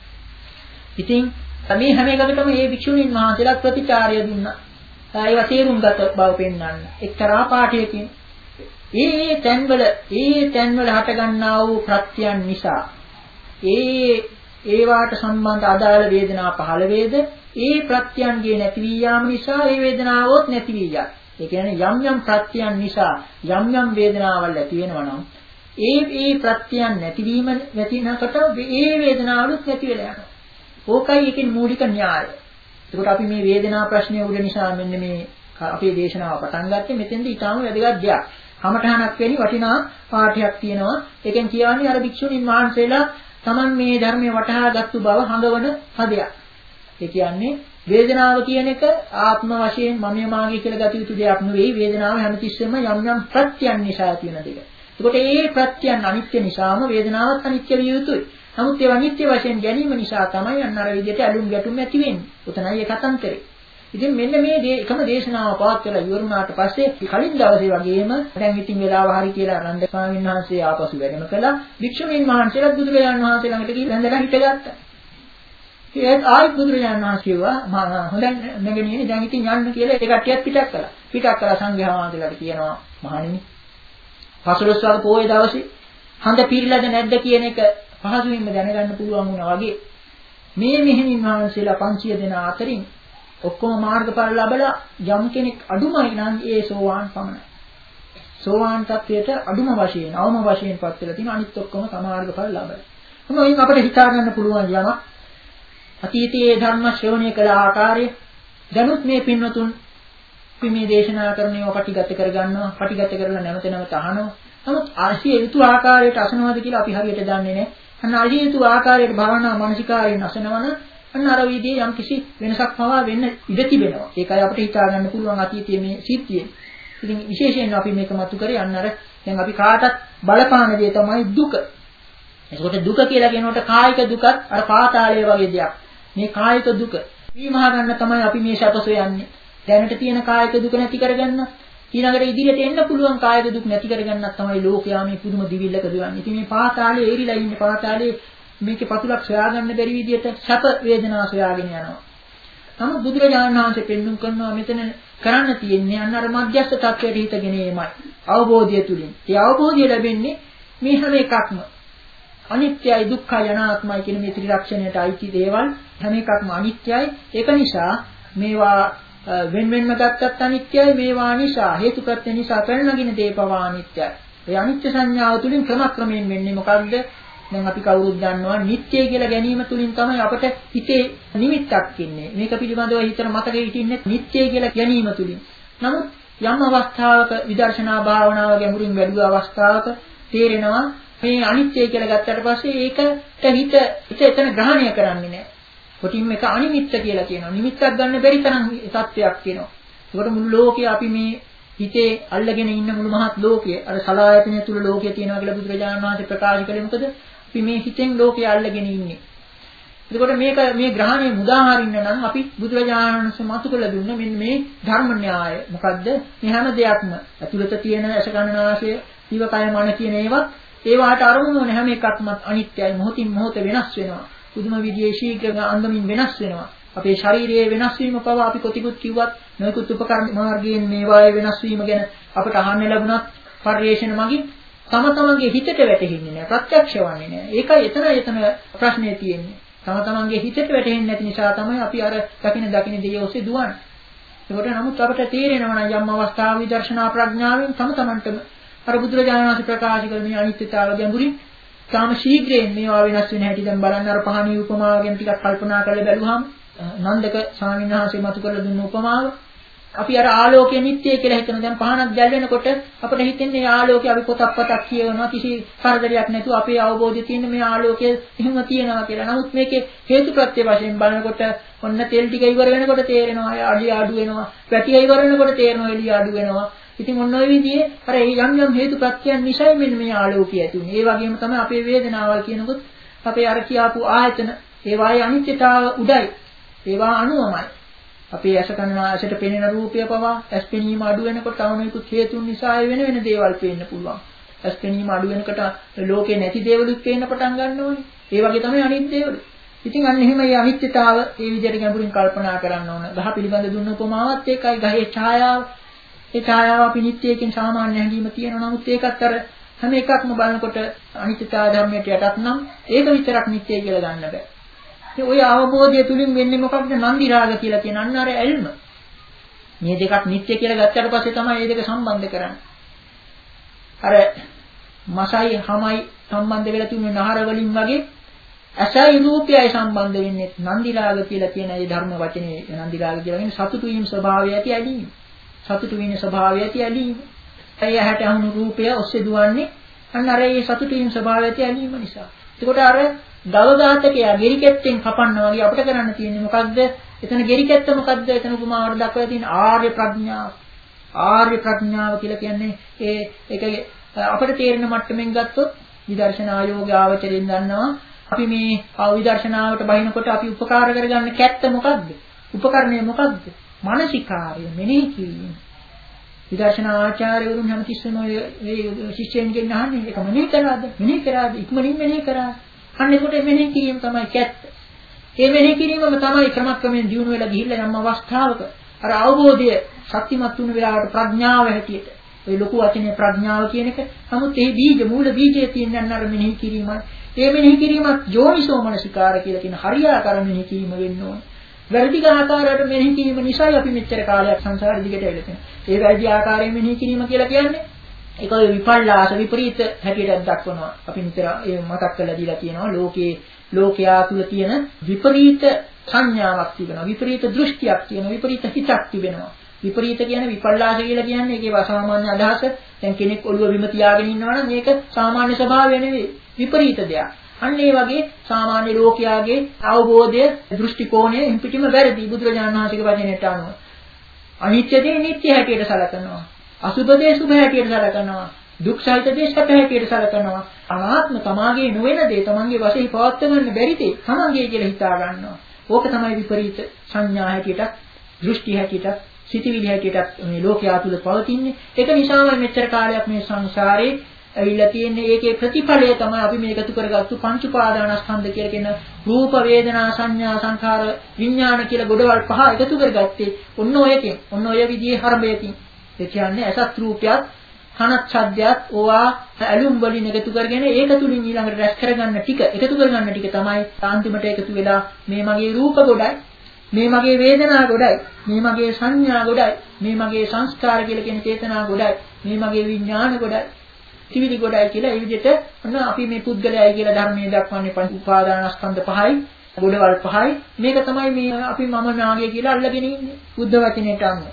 ඉතින් මේ හැම එකකටම මේ භික්ෂුණීන් වහන්සේලා ප්‍රතිචාරය දුන්නා. ඒවා තේරුම් ගත බව පෙන්වන්න. එක්තරා පාඨයකින් ඒ ඒ තැන්වල ඒ තැන්වල හට ගන්නා වූ ප්‍රත්‍යයන් නිසා ඒ ඒවාට සම්බන්ධ අදාළ වේදනා පහළ වේද? ඒ ප්‍රත්‍යයන්ගේ නැති වී යාම නිසා ඒ වේදනාවොත් නැති වී යයි. ඒ කියන්නේ යම් යම් ප්‍රත්‍යයන් නිසා යම් යම් වේදනාවල් ඇති වෙනවා නම් ඒ ඒ ප්‍රත්‍යයන් නැතිවීම නැතිනකට ඒ වේදනාවලුත් නැති වෙලා යනවා. ඕකයි ඒකේ මූලික න්‍යාය. ඒකට අපි මේ වේදනා ප්‍රශ්නය උඩ නිසා මෙන්න මේ අපේ දේශනාව පටන් ගත්තේ මෙතෙන්ද ඊටාම වැදගත් දෙයක්. කමඨහනක් වෙනි වටිනා පාඩයක් තියෙනවා. ඒකෙන් කියන්නේ අර භික්ෂුණීන් වහන්සේලා Taman මේ ධර්මයේ වටහාගත්තු බව හඟවන පදයක්. ඒ කියන්නේ වේදනාව කියන එක ආත්ම වශයෙන් මම මාගේ කියලා ගත යුතු දෙයක් නෙවෙයි. වේදනාව හැමතිස්සෙම යම් යම් ප්‍රත්‍යයන් නිසා තියෙන දෙයක්. ඒකට ඒ ප්‍රත්‍යයන් අනිත්‍ය නිසාම වේදනාවත් අනිත්‍ය විය යුතුයි. නමුත් ඒ අනිත්‍ය වශයෙන් ගැනීම නිසා තමයි අන්න අර විදිහට ඇලුම් ගැටුම් ඇති වෙන්නේ. උතනයි ඒ කතන්තරේ. ඉතින් මෙන්න මේ එකම දේශනාව පවත්වලා ඉවරුනාට පස්සේ කලින් දවසේ වගේම දැන් ඉතින් වෙලාව හරි කියලා ආනන්ද ස්වාමීන් වහන්සේ ආපසු වැඩම කළා. භික්ෂුණීන් වහන්සේලා බුදුරජාණන් වහන්සේ ළඟට ගිහින් වැඳලා හිටගත්තා. ඒත් ආයෙත් බුදුරජාණන් වහන්සේ කිව්වා මම හොඳයි නැගෙනියනේ දැන් ඉතින් යන්න කියලා ඒ කට්ටියත් පිටක් කළා. පිටක් කළා සංඝයා වහන්සේලාට කියනවා මහණෙනි පසළොස්වක පොයේ දවසේ හඳ පිරීලාද නැද්ද කියන එක පහසුවෙන්ම දැනගන්න පුළුවන් වුණා වගේ මේ මෙහෙණින් වහන්සේලා පන්සිය දෙනා අතරින් ඔක්කොම මාර්ගඵල ලැබලා යම් කෙනෙක් අඩුමයි නම් ඒ සෝවාන් පමණයි. සෝවාන් තත්වයට අඩුම වශයෙන්, අවම වශයෙන් පත් වෙලා තියෙන අනිත් ඔක්කොම සමාර්ගඵල ලැබලා. මොනවා මේක අපිට හිතා ගන්න පුළුවන් යමක්. අතීතයේ ධර්ම ශ්‍රවණය කළ ආකාරය දැනුත් මේ පින්වතුන් මේ දේශනා කරන ඒවා පටිගත කරගන්නවා, පටිගත කරලා නැවත නැවත අහනවා. නමුත් ආශිය යුතු ආකාරයට අසනවාද කියලා අපි හරියට දන්නේ නැහැ. අන්න ආශිය යුතු ආකාරයට භාවනා මානසිකාරයෙන් අසනවන අන්න අර විදිහේ යම් කිසි වෙනසක් පවා වෙන්න ඉඩ තිබෙනවා. ඒකයි අපිට හිතා ගන්න පුළුවන් අතීතයේ මේ සිද්ධිය. ඉතින් විශේෂයෙන් අපි මේක මතු කරේ අන්න අර දැන් අපි කාටත් බලපාන දේ තමයි දුක. ඒකට දුක කියලා කියනකොට කායික දුකත් අර පාතාලය වගේ දෙයක්. මේ කායික දුක විමහා ගන්න තමයි අපි මේ ශපස යන්නේ. දැනට තියෙන කායික දුක නැති කරගන්න ඊළඟට ඉදිරියට එන්න පුළුවන් කායික දුක් නැති කරගන්නත් තමයි ලෝකයා මේ පුදුම දිවිල්ලක දුවන්නේ. ඉතින් මේ පාතාලේ ඒරිලා ඉන්නේ පාතාලේ මේකේ පතුලක් සොයාගන්න බැරි විදිහට සැප වේදනා සොයාගෙන යනවා. නමුත් බුදුරජාණන් වහන්සේ පෙන්වුම් කරනවා මෙතන කරන්න තියෙන්නේ අන්න අර මධ්‍යස්ථ තත්වයට හිතගෙන එීමයි. අවබෝධය තුලින්. ඒ අවබෝධය ලැබෙන්නේ මේ හැම එකක්ම අනිත්‍යයි දුක්ඛයි අනාත්මයි කියන මේ ත්‍රිලක්ෂණයට අයිති දේවල් හැම එකක්ම අනිත්‍යයි. ඒක නිසා මේවා වෙන වෙනම ගත්තත් අනිත්‍යයි. මේවා නිසා හේතුප්‍රත්‍ය නිසා පැනනගින දේ පවා අනිත්‍යයි. ඒ අනිත්‍ය සංඥාව තුලින් ක්‍රමක්‍රමයෙන් වෙන්නේ මොකක්ද? දැන් අපි කවුරුත් දන්නවා නිත්‍ය කියලා ගැනීම තුලින් තමයි අපට හිතේ නිමිත්තක් ඉන්නේ. මේක පිළිබඳව හිතන මතකෙ හිටින්නේ නිත්‍ය කියලා ගැනීම තුලින්. නමුත් යම් අවස්ථාවක විදර්ශනා භාවනාව ගැඹුරින් වැඩි අවස්ථාවක තේරෙනවා මේ අනිත්‍ය කියලා ගත්තට පස්සේ ඒකට හිත හිත එතන ග්‍රහණය කරන්නේ නැහැ. කොටින් මේක අනිමිත්ත කියලා කියනවා. නිමිත්තක් ගන්න බැරි තරම් සත්‍යයක් කියනවා. ඒකට මුළු ලෝකේ අපි මේ හිතේ අල්ලගෙන ඉන්න මුළු මහත් ලෝකයේ අර සලායතනය තුල ලෝකයේ තියෙනවා කියලා බුදුරජාණන් වහන්සේ ප්‍රකාශ කළේ මොකද? අපි මේ හිතෙන් ලෝකයේ අල්ලගෙන ඉන්නේ. එතකොට මේක මේ ග්‍රහණය මුදා හරින්න නම් අපි බුදුරජාණන් වහන්සේ මතු කළ දුන්න මෙන්න මේ ධර්ම න්‍යාය. මොකද්ද? මේ හැම දෙයක්ම ඇතුළත තියෙන ඇස කන නාසය දිව කය මන කියන ඒවා ඒවාට අරමුණු වෙන හැම එකක්ම අනිත්‍යයි. මොහොතින් මොහොත වෙනස් වෙනවා. පුදුම විදියේ ශීඝ්‍ර අන්දමින් වෙනස් වෙනවා. අපේ ශරීරයේ වෙනස් වීම පවා අපි කොතිකුත් කිව්වත් නොයෙකුත් උපකරණ මාර්ගයෙන් මේවායේ වෙනස් වීම ගැන අපට අහන්න ලැබුණත් පරිේශන මගින් තම තමන්ගේ හිතට වැටෙන්නේ නැහැ. ප්‍රත්‍යක්ෂ වන්නේ නැහැ. ඒකයි එතන එතන ප්‍රශ්නේ තියෙන්නේ. තම තමන්ගේ හිතට වැටෙන්නේ නැති නිසා තමයි අපි අර දකින දකින දේ ඔස්සේ දුවන්නේ. ඒකට නමුත් අපට තේරෙනවා නම් යම් අවස්ථාව විදර්ශනා ප්‍රඥාවෙන් තම තමන්ටම අර බුදුරජාණන් වහන්සේ ප්‍රකාශ කළ මේ අනිත්‍යතාව ගැඹුරින් තාම ශීඝ්‍රයෙන් මේවා වෙනස් වෙන හැටි දැන් බලන්න අර පහණී උපමාව ගැන ටිකක් කල්පනා කරලා බැලුවාම නන්දක ස්වාමීන් වහන්සේ මතු කරලා දුන්න උපමාව අපි අර ආලෝකය නිට්ටය කියලා හිතන දැන් පහනක් දැල් වෙනකොට අපිට හිතෙන්නේ ආලෝකය අපි පොතක් පතක් කියවනවා කිසි කරදරයක් නැතුව අපේ අවබෝධය තියෙන මේ ආලෝකය එහෙම තියෙනවා කියලා. නමුත් මේකේ හේතුප්‍රත්‍ය වශයෙන් බලනකොට ඔන්න තෙල් ටික ඉවර වෙනකොට තේරෙනවා එළිය අඩු වෙනවා. පැටි ඉවර වෙනකොට තේරෙනවා එළිය අඩු වෙනවා. ඉතින් ඔන්න ඔය විදිහේ අර යම් යම් හේතුප්‍රත්‍යයන් නිසා මෙන්න මේ ආලෝකය ඇති වුනේ. ඒ වගේම තමයි අපේ වේදනාවල් කියනකොත් අපේ අර කියාපු ආයතන ඒවායේ අනිත්‍යතාව උඩයි. ඒවා අනුමයි. අපේ ඇස කන නාසයට පෙනෙන රූපය පවා ඇස් පෙනීම අඩු වෙනකොට තවනෙකුත් හේතුන් නිසා වෙන වෙන දේවල් පේන්න පුළුවන්. ඇස් පෙනීම අඩු වෙනකොට ලෝකේ නැති දේවලුත් පේන්න පටන් ගන්නෝනේ. ඒ වගේ තමයි අනිත් දේවල්. ඉතින් අන්න එහෙම මේ අනිත්‍යතාව ඒ විදිහට ගැඹුරින් කල්පනා කරන්න ඕන. ගහ පිළිබඳ දුන්න උපමාවත් ඒකයි. ගහේ ඡායාව. ඒ ඡායාව අපි නිට්ටයකින් සාමාන්‍ය හැඟීම තියෙනවා. නමුත් ඒකත් අර හැම එකක්ම බලනකොට අනිත්‍යතාව ධර්මයට යටත් නම් ඒක විතරක් නිට්ටය කියලා ගන්න බෑ. ඒ ඔය අවබෝධය තුලින් වෙන්නේ මොකක්ද? නන්දි රාග කියලා කියන අන්න අර ඇල්ම. මේ දෙකක් නිට්ටය කියලා ගත්තට පස්සේ තමයි මේ දෙක සම්බන්ධ කරන්නේ. අර මසයි හමයි සම්බන්ධ වෙලා තියෙන නහර වලින් වගේ අසයි රූපයයි සම්බන්ධ වෙන්නේ නන්දි රාග කියලා කියන ඒ ධර්ම වචනේ නන්දි රාග කියලා කියන්නේ සතුටු වීම ස්වභාවය ඇති ඇලීම. සතුටු වීම ස්වභාවය ඇති ඇලීම. ඒ ඇහැට අහුණු රූපය ඔස්සේ දුවන්නේ අන්න අර ඒ සතුටු වීම ස්වභාවය ඇති ඇලීම නිසා. ඒකට අර ගවඝාතකයා ගෙරිකැත්තෙන් කපන්නා වගේ අපිට කරන්න තියෙන්නේ මොකද්ද? එතන ගෙරිකැත්ත මොකද්ද? එතන උපමාවට දක්වලා තියෙන ආර්ය ප්‍රඥාව. ආර්ය ප්‍රඥාව කියලා කියන්නේ ඒ ඒක අපිට තේරෙන මට්ටමින් ගත්තොත් විදර්ශනා යෝග ආවචරයෙන් දන්නවා අපි මේ විදර්ශනාවට බහිනකොට අපි උපකාර කරගන්න කැත්ත මොකද්ද? උපකරණය මොකද්ද? මානසිකාර්ය මෙනෙහි කිරීම. විදර්ශනා ආචාර්යවරුන් හැමතිස්සෙම මේ ශිෂ්‍යයන්ගෙන් අහන්නේ ඒක මෙනෙහි කරාද? මෙනෙහි කරාද? ඉක්මනින් මෙනෙහි කරා. අන්න ඒකට මෙනෙහි කිරීම තමයි කැත්ත. මේ මෙනෙහි කිරීමම තමයි ක්‍රමක්‍රමයෙන් දියුණු වෙලා ගිහිල්ලා යම් අවස්ථාවක අර අවබෝධය ශක්තිමත් වුණ වෙලාවට ප්‍රඥාව හැටියට ඔය ලොකු වචනේ ප්‍රඥාව කියන එක නමුත් ඒ බීජ මූල බීජයේ තියෙන අර මෙනෙහි කිරීමයි ඒ මෙනෙහි කිරීමත් යෝනිසෝ මනසිකාර කියලා කියන හරියාකාර මෙනෙහි කිරීම වෙන්න ඕන. වැරදි ආකාරයට මෙනෙහි කිරීම නිසායි අපි මෙච්චර කාලයක් සංසාර දිගට ඇවිල්ලා තියෙන්නේ. ඒ වැරදි ආකාරයෙන් මෙනෙහි කිරීම කියලා කියන්නේ ඒක ඔය විපල්ලාස විපරීත හැටියට දක්වනවා. අපි නිතර ඒ මතක් කරලා දීලා තියෙනවා ලෝකේ ලෝකයා තුල තියෙන විපරීත සංඥාවක් තිබෙනවා. විපරීත දෘෂ්ටියක් තියෙනවා. විපරීත හිතක් තිබෙනවා. විපරීත කියන විපල්ලාස කියලා කියන්නේ ඒකේ අසාමාන්‍ය අදහස. දැන් කෙනෙක් ඔළුව බිම තියාගෙන ඉන්නවා නම් මේක සාමාන්‍ය ස්වභාවය නෙවෙයි. විපරීත දෙයක්. අන්න ඒ වගේ සාමාන්‍ය ලෝකයාගේ අවබෝධය දෘෂ්ටි කෝණය ඉම්පිටිම වැරදි බුදුරජාණන් වහන්සේගේ වචනයට අනුව. අනිත්‍ය දේ නිට්ටය හැටියට සලකනවා. අසුභ දේ සුභ හැටියට සලකනවා. දුක් සහිත දේ සැප හැටියට සලකනවා. අනාත්ම තමාගේ නොවන දේ තමන්ගේ වශයෙන් පවත්ව ගන්න බැරි දේ තමන්ගේ කියලා හිතා ගන්නවා. ඕක තමයි විපරීත සංඥා හැටියට දෘෂ්ටි හැටියට සිතිවිලි හැටියට මේ ලෝකයා තුල පවතින්නේ. ඒක නිසාමයි මෙච්චර කාලයක් මේ සංසාරේ ඇවිල්ලා තියෙන්නේ. ඒකේ ප්‍රතිඵලය තමයි අපි මේ එකතු කරගත්තු පංච උපාදානස්කන්ධ කියලා කියන රූප වේදනා සංඥා සංඛාර විඥාන කියලා ගොඩවල් පහ එකතු කරගත්තේ. ඔන්න ඔයකින්. ඔන්න ඔය විදිහේ හරබයකින්. ඒ කියන්නේ අසත් රූපයත් කනත් ශබ්දයත් ඕවා ඇලුම් වලින් එකතු කරගෙන ඒක තුලින් ඊළඟට රැස් කරගන්න ටික එකතු කරගන්න ටික තමයි අන්තිමට එකතු වෙලා මේ මගේ රූප ගොඩයි මේ මගේ වේදනා ගොඩයි මේ මගේ සංඥා ගොඩයි මේ මගේ සංස්කාර කියලා කියන චේතනා ගොඩයි මේ මගේ විඥාන ගොඩයි ත්‍රිවිධ ගොඩයි කියලා ඒ විදිහට ඔන්න අපි මේ පුද්ගලයයි කියලා ධර්මයේ දක්වන්නේ පංච උපාදානස්කන්ධ පහයි ගොඩවල් පහයි මේක තමයි මේ අපි මම නාගය කියලා අල්ලගෙන ඉන්නේ බුද්ධ වචනයට අනුව.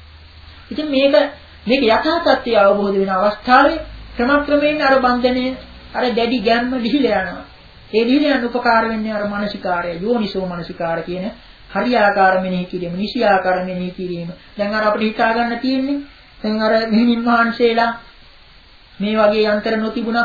ඉතින් මේක මේක යථා තත්ත්වය අවබෝධ වෙන අවස්ථාවේ ක්‍රමක්‍රමයෙන් අර බන්ධනේ අර දැඩි ගැම්ම ලිහිලා යනවා. ඒ ලිහිලා යන උපකාර වෙන්නේ අර මානසිකාරය යෝනිසෝ මානසිකාර කියන හරියාකාර මෙනෙහි කිරීම, නිසියාකාර මෙනෙහි කිරීම. දැන් අර අපිට හිතා ගන්න තියෙන්නේ දැන් අර මෙහිණින් වහන්සේලා මේ වගේ යන්ත්‍ර නොතිබුණා.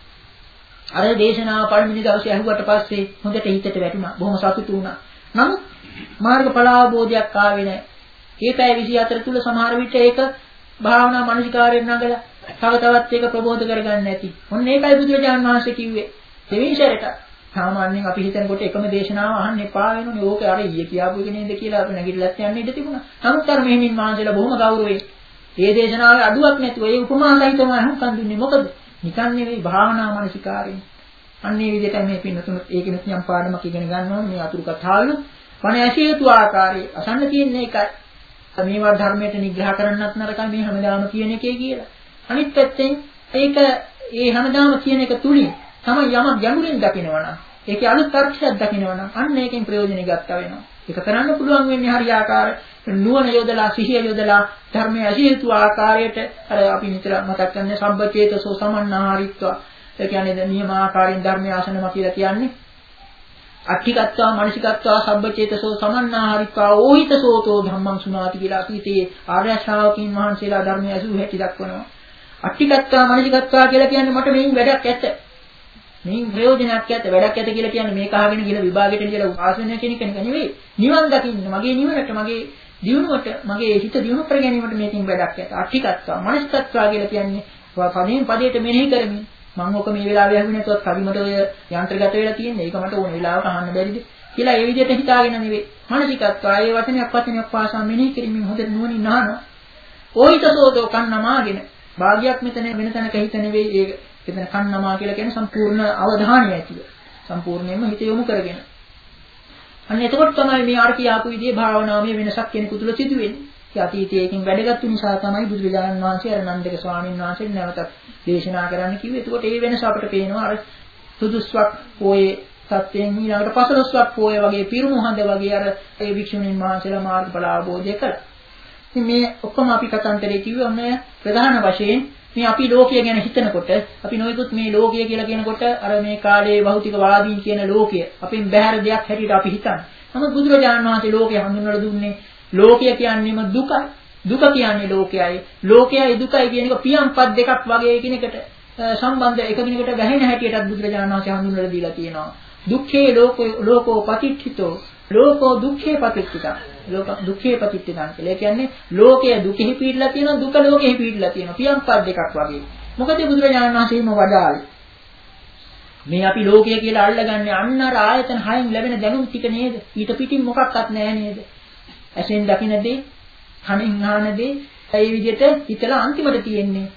අර දේශනාව පළවෙනි දවසේ ඇහුවට පස්සේ හොඳට හිතට වැටුණා. බොහොම සතුටු වුණා. නමුත් මාර්ගඵල අවබෝධයක් ආවේ නැහැ. ඒ පැය විසිහතර තුල සමහර විට ඒක භාවනා මානසිකාරයෙන් නගලා තව තවත් ඒක ප්‍රබෝධ කරගන්න නැති. ඔන්න ඒකයි බුදුරජාණන් වහන්සේ කිව්වේ. දෙවෙනි සැරේට සාමාන්‍යයෙන් අපි හිතනකොට එකම දේශනාව අහන්න එපා වෙනුනේ. ඕක අර ඊයේ කියපු එක නේද කියලා අපි නැගිටලත් යන්න ඉඩ තිබුණා. නමුත් අර මෙහෙණින් වහන්සේලා බොහොම ගෞරවයෙන් මේ දේශනාවේ අඩුවක් නැතුව ඒ උපමා සහිතව අහුම්කන් දුන්නේ. මොකද නිකන් නෙවෙයි භාවනා මානසිකාරයෙන්. අන්න ඒ විදිහට මේ පින්නතුන් ඒකිනුත් යම් පාඩමක් ඉගෙන ගන්න ඕනේ. මේ අතුරු කතාවල වණ ඇසිය යුතු ආකාරයේ අසන්න තියෙන එකයි. මේවා ධර්මයට නිග්‍රහ කරන්නත් නරකයි මේ හැමදාම කියන එකේ කියලා. අනිත් පැත්තෙන් ඒක ඒ හැමදාම කියන එක තුලින් තමයි යමක් ගැඹුරින් දකිනවා නම් ඒකේ අලුත් අර්ථයක් දකිනවා නම් අන්න ඒකෙන් ප්‍රයෝජනෙ ගත්තා වෙනවා. ඒක කරන්න පුළුවන් වෙන්නේ හරියාකාර නුවණ යොදලා සිහිය යොදලා ධර්මයේ ඇසිය යුතු ආකාරයට අර අපි නිතර මතක් කරන්නේ සම්බචේතසෝ සමන්නාහාරිත්වා. ඒ කියන්නේ නියම ආකාරයෙන් ධර්මයේ ආසනම කියලා කියන්නේ අට්ඨිකත්වා මනසිකත්වා සබ්බචේතසෝ සමන්නාහාරිත්වා ඕහිතසෝතෝ ධම්මං සුනාති කියලා අපිටේ ආර්ය ශ්‍රාවකීන් වහන්සේලා ධර්මයේ ඇසු හැටි දක්වනවා. අට්ඨිකත්වා මනසිකත්වා කියලා කියන්නේ මට මේන් වැඩක් ඇත. මේන් ප්‍රයෝජනයක් ඇත. වැඩක් ඇත කියලා කියන්නේ මේක අහගෙන ගිහලා විභාගෙට ගිහලා උපාසනය කියන එක නෙවෙයි. නිවන් දකින්න මගේ නිවනට මගේ දියුණුවට මගේ හිත දියුණු කර ගැනීමට මේකෙන් වැඩක් ඇත. අට්ඨිකත්වා මනසිකත්වා කියලා කියන්නේ පදයෙන් පදයට මෙනෙහි කරමින් මම ඔක මේ වෙලාවේ අහුවේ නැතුවත් කවිමට ඔය යන්ත්‍රගත වෙලා තියෙන්නේ. ඒක මට ඕන වෙලාවක අහන්න බැරිද කියලා ඒ විදිහට හිතාගෙන නෙවෙයි. මානසිකත්වය ඒ වචනයක් වචනයක් පාසා මෙනෙහි කිරීමෙන් හොඳට නුවණින් අහනවා. ඕහිතසෝතෝ කන්නමාගෙන භාගයක් මෙතන වෙන තැනක හිත නෙවෙයි. ඒක එතන කන්නමා කියලා කියන්නේ සම්පූර්ණ අවධානය ඇතිව. සම්පූර්ණයෙන්ම හිත යොමු කරගෙන. අන්න එතකොට තමයි මේ ආර කියාපු විදිහේ භාවනාවේ වෙනසක් කෙනෙකු තුල සිදු වෙන්නේ. ඒ අතීතයේකින් වැඩගත්තු නිසා තමයි බුදුරජාණන් වහන්සේ අර නන්දක ස්වාමීන් වහන්සේ නැවතත් දේශනා කරන්න කිව්වේ. එතකොට මේ වෙනස අපිට පේනවා අර සුදුස්වක් පොයේ සත්‍යයෙන් ඊළඟට පසළොස්වක් පොයේ වගේ පිරුණු හඳ වගේ අර ඒ වික්ෂුණීන් වහන්සේලා මාර්ගඵල අවබෝධය කළා. ඉතින් මේ ඔක්කොම අපි කතාන්තරේ කිව්වේ ඔන්න ප්‍රධාන වශයෙන් මේ අපි ලෝකය ගැන හිතනකොට අපි නොයෙකුත් මේ ලෝකය කියලා කියනකොට අර මේ කාලේ භෞතිකවාදීන් කියන ලෝකය අපෙන් බැහැර දෙයක් හැටියට අපි හිතන්නේ. නමුත් බුදුරජාණන් වහන්සේ ලෝකය හඳුන්වලා දුන්නේ ලෝකය කියන්නේම දුකයි. දුක කියන්නේ ලෝකයයි. ලෝකයයි දුකයි කියන එක පියම්පත් දෙකක් වගේ එකිනෙකට සම්බන්ධ එකකිනෙකට වැහෙන හැටියටත් බුදුරජාණන් වහන්සේ හඳුන්වලා දීලා තියෙනවා. දුක්ඛේ ලෝකෝ ලෝකෝ පටිච්චිතෝ ලෝකෝ දුක්ඛේ පටිච්චිතා. ලෝක දුක්ඛේ පටිච්චිතා කියලා. ඒ කියන්නේ ලෝකය දුකෙහි පීඩලා තියෙනවා දුක ලෝකෙහි පීඩලා තියෙනවා. පියම්පත් දෙකක් වගේ. මොකද බුදුරජාණන් වහන්සේම වදාළේ මේ අපි ලෝකය කියලා අල්ලගන්නේ අන්න අර ආයතන හයෙන් ලැබෙන දැනුම් ටික නේද? ඊට පිටින් මොකක්වත් නැහැ නේද? ඇසෙන් දකින දේ, කනෙන් අහන දේ, ඒ විදිහට හිතලා අන්තිමට තියෙන්නේ.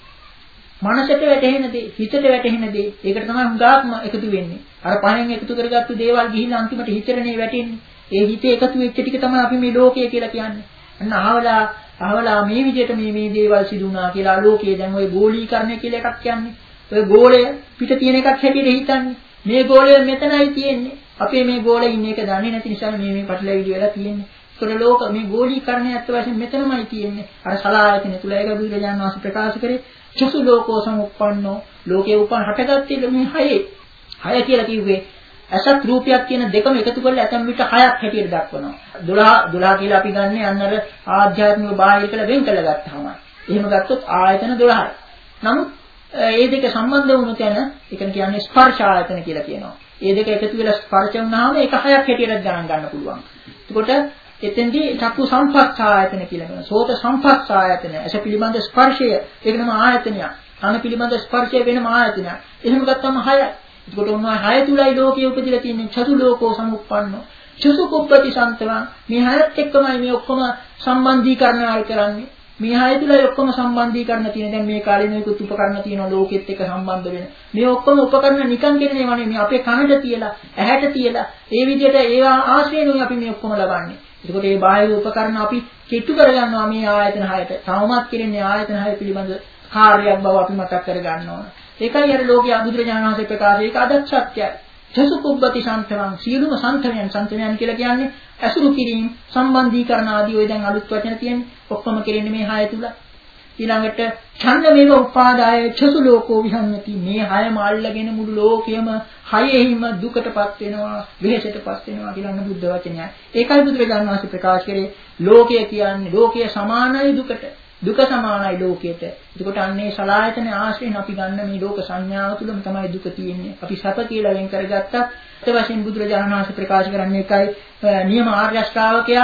මනසට වැටහෙන දේ, හිතට වැටහෙන දේ. ඒකට තමයි හුඟාක්ම එකතු වෙන්නේ. අර පහෙන් එකතු කරගත්තු දේවල් ගිහිල්ලා අන්තිමට හිතරනේ වැටෙන්නේ. ඒ හිතේ එකතු වෙච්ච ටික තමයි අපි මේ ලෝකය කියලා කියන්නේ. අන්න අහවලා අහවලා මේ විදිහට මේ මේ දේවල් සිදු වුණා කියලා ලෝකයේ දැන් ওই ගෝලීකරණය කියලා එකක් කියන්නේ. ඔය ගෝලය පිට තියෙන එකක් හැටියට හිතන්නේ. මේ ගෝලය මෙතනයි තියෙන්නේ. අපේ මේ ගෝලේ ඉන්න එක දන්නේ නැති නිසා මේ මේ පටලැවිලි වෙලා තියෙන්නේ. ඒතර ලෝක මේ ගෝලීකරණය ඇත්ත වශයෙන් මෙතනමයි තියෙන්නේ. අර සලආයතන තුල ඒක බුදුරජාණන් වහන්සේ ප්‍රකාශ කරේ චසු ලෝකෝ සමුප්පන්නෝ ලෝකේ උපන් හටගත්තේ මේ හයේ. හය කියලා කිව්වේ අසත් රූපයක් කියන දෙකම එකතු කරලා ඇතම් විට හයක් හැටියට දක්වනවා. දොළහ දොළහ කියලා අපි ගන්නේ අන්න අර ආධ්‍යාත්මික බාහිර කියලා වෙන් කළ ගත්තාම. එහෙම ගත්තොත් ආයතන දොළහයි. නමුත් ඒ දෙක සම්බන්ධ වුණු තැන ඒක කියන්නේ ස්පර්ශ ආයතන කියලා කියනවා. මේ දෙක එකතු වෙලා ස්පර්ශ වුණාම ඒක හයක් හැටියට ගණන් ගන්න පුළුවන්. එතකොට එතෙන්දී චක්කු සම්පස්ස ආයතන කියලා කියනවා. සෝත සම්පස්ස ආයතන. ඇස පිළිබඳ ස්පර්ශය ඒකනම ආයතනයක්. කන පිළිබඳ ස්පර්ශය වෙනම ආයතනයක්. එහෙම ගත්තම හයයි. එතකොට උන්වයි හය තුලයි ලෝකයේ උපදිලා තියෙන්නේ චතු ලෝකෝ සමුප්පන්නෝ. චසු කුප්පති සම්තවා මේ හයත් එක්කමයි මේ ඔක්කොම සම්බන්ධීකරණය කරන්නේ. මේ හය තුලයි ඔක්කොම සම්බන්ධීකරණ තියෙන. දැන් මේ කාලේ මේකුත් උපකරණ තියෙනවා ලෝකෙත් එක්ක සම්බන්ධ වෙන. මේ ඔක්කොම උපකරණ නිකන් කියන්නේ නෙවෙයි මේ අපේ කනට තියලා, ඇහැට තියලා, ඒ විදිහට ඒවා ආශ්‍රයනුයි අපි මේ ඔක්කොම ලබන්නේ. එතකොට මේ බාහිර උපකරණ අපි කිට්ටු කරගන්නවා මේ ආයතන හයට. තවමත් කියන්නේ ආයතන හය පිළිබඳ කාර්යයක් බව අපි මතක් කරගන්න ඕන. ඒකයි අර ලෝකයේ බුදුරජාණන් වහන්සේ ප්‍රකාශ ඒක අදත් සත්‍යයි. චසු කුබ්බති සම්තවං සියලුම සම්තවයන් සම්තවයන් කියලා කියන්නේ අසුරු කිරීම සම්බන්ධීකරණ ආදී ඔය දැන් අලුත් වචන තියෙන්නේ ඔක්කොම කෙරෙන්නේ මේ හය තුල. ඊළඟට ඡන්ද මේව උපාදාය චසු ලෝකෝ විහන්නති මේ හයම අල්ලගෙන මුළු ලෝකයම හයෙහිම දුකටපත් වෙනවා වෙහෙසටපත් වෙනවා කියලා න බුද්ධ වචනයයි. ඒකයි බුදුරජාණන් වහන්සේ ප්‍රකාශ කරේ ලෝකය කියන්නේ ලෝකය සමානයි දුකට. දුක සමානයි ලෝකයට. එතකොට අන්නේ සලආයතන ආශ්‍රයෙන් අපි ගන්න මේ ලෝක සංඥාව තුළම තමයි දුක තියෙන්නේ. අපි සැප කියලා වෙන් කරගත්තත් ඒ වශයෙන් බුදුරජාණන් වහන්සේ ප්‍රකාශ කරන්නේ ඒකයි නියම ආර්ය ශ්‍රාවකයා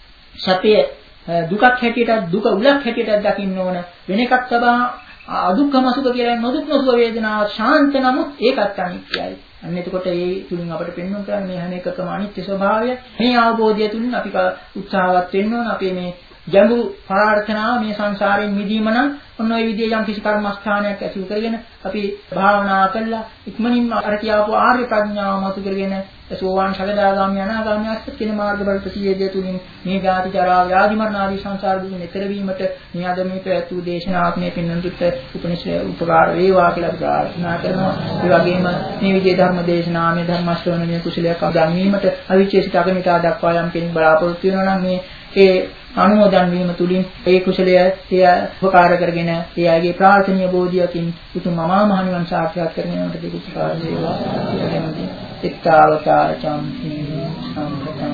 සැපේ දුකක් හැටියට දුක උලක් හැටියට දකින්න ඕන. වෙන එකක් තබා අදුක්ඛම සුඛ කියලා නොදුක් නොසුඛ වේදනාව ශාන්ත නමුත් ඒකත් අනිත්‍යයි. අන්න එතකොට ඒ තුලින් අපිට පෙන්වන්න කරන්නේ මේ හැම එකකම අනිත්‍ය ස්වභාවය. මේ අවබෝධය තුලින් අපි උත්සාහවත් වෙන්න ඕන. අපේ මේ ජඹු ප්‍රාර්ථනාව මේ සංසාරයෙන් මිදීම නම් ඔන්න ඔය විදිහේ යම් කිසි කර්මස්ථානයක් ඇතිව කරගෙන අපි භාවනා කළා ඉක්මනින්ම අර කියාපු ආර්ය ප්‍රඥාව මතු කරගෙන සෝවාන් සකදාගාමී අනාගාමී අෂ්ට කියන මාර්ගවල ප්‍රතිවේදය තුලින් මේ ජාති ජරා ව්‍යාධි මරණ ආදී සංසාර දුකින් එතර වීමට මේ අද මේ පැවැත් වූ දේශනාවක් මේ පින්නන්තුත් උපනිෂේ උපකාර වේවා කියලා ප්‍රාර්ථනා කරනවා. ඒ වගේම මේ විදිහේ ධර්ම දේශනා මේ ධර්ම ශ්‍රවණයේ කුසලයක් අගන්වීමට අවිචේසිත අගනිතා දක්වා යම් කෙනෙක් බලාපොරොත්තු වෙනවා නම් මේ ඒ අනුමෝදන් වීම තුලින් ඒ කුසලය එය උපකාර කරගෙන ඒ අයගේ ප්‍රාර්ථනීය බෝධියකින් උතුම් අමා මහ නිවන් සාක්ෂාත් කරගන්නට දී උපකාර වේවා. එක්තාවතාර චම්පි සම්පතං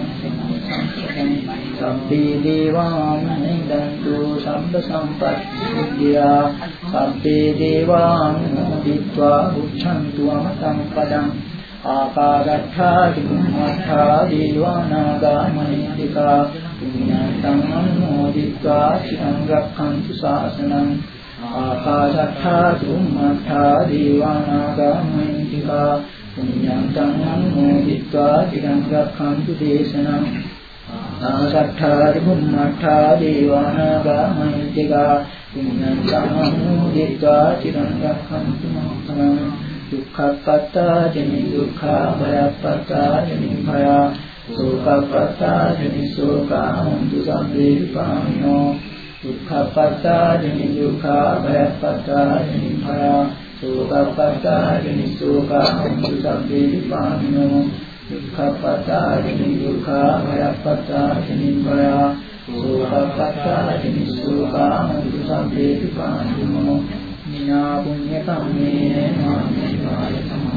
සම්පේ දේවානුමෝදන්තු සම්බ සම්පත්තිය සම්පේ දේවානුමෝදිत्वा උච්ඡන්තු අමතං පදං ආකාරත්ථා චුම්මත්ථා දේවානාගා මහිත්‍තිකා පුඤ්ඤන්තං අනුමෝදිत्वा චිරං රක්ඛන්තු ශාසනං ආකාශත්ථා චුම්මත්ථා දේවානාගා මහිත්‍තිකා පුඤ්ඤන්තං අනුමෝදිत्वा චිරං රක්ඛන්තු දේශනං ආකාශත්ථා චුම්මත්ථා දේවානාගා මහිත්‍තිකා පුඤ්ඤන්තං අනුමෝදිत्वा චිරං රක්ඛන්තු මං දුක්ඛප්පත්තා ජනි දුක්ඛ භයප්පත්තා ජනි භය සෝකප්පත්තානි සෝකාන්තු සම්පේ විපාමිනෝ දුක්ඛප්පත්තානි දුක්ඛා භයප්පත්තානි භය සෝකප්පත්තානි සෝකාන්තු සම්පේ විපාමිනෝ දුක්ඛප්පත්තානි දුක්ඛා භයප්පත්තානි භය සෝකප්පත්තානි සෝකාන්තු සම්පේ විපාමිනෝ මිනා පුඤ්ඤ කම්මේ මාමේ වාය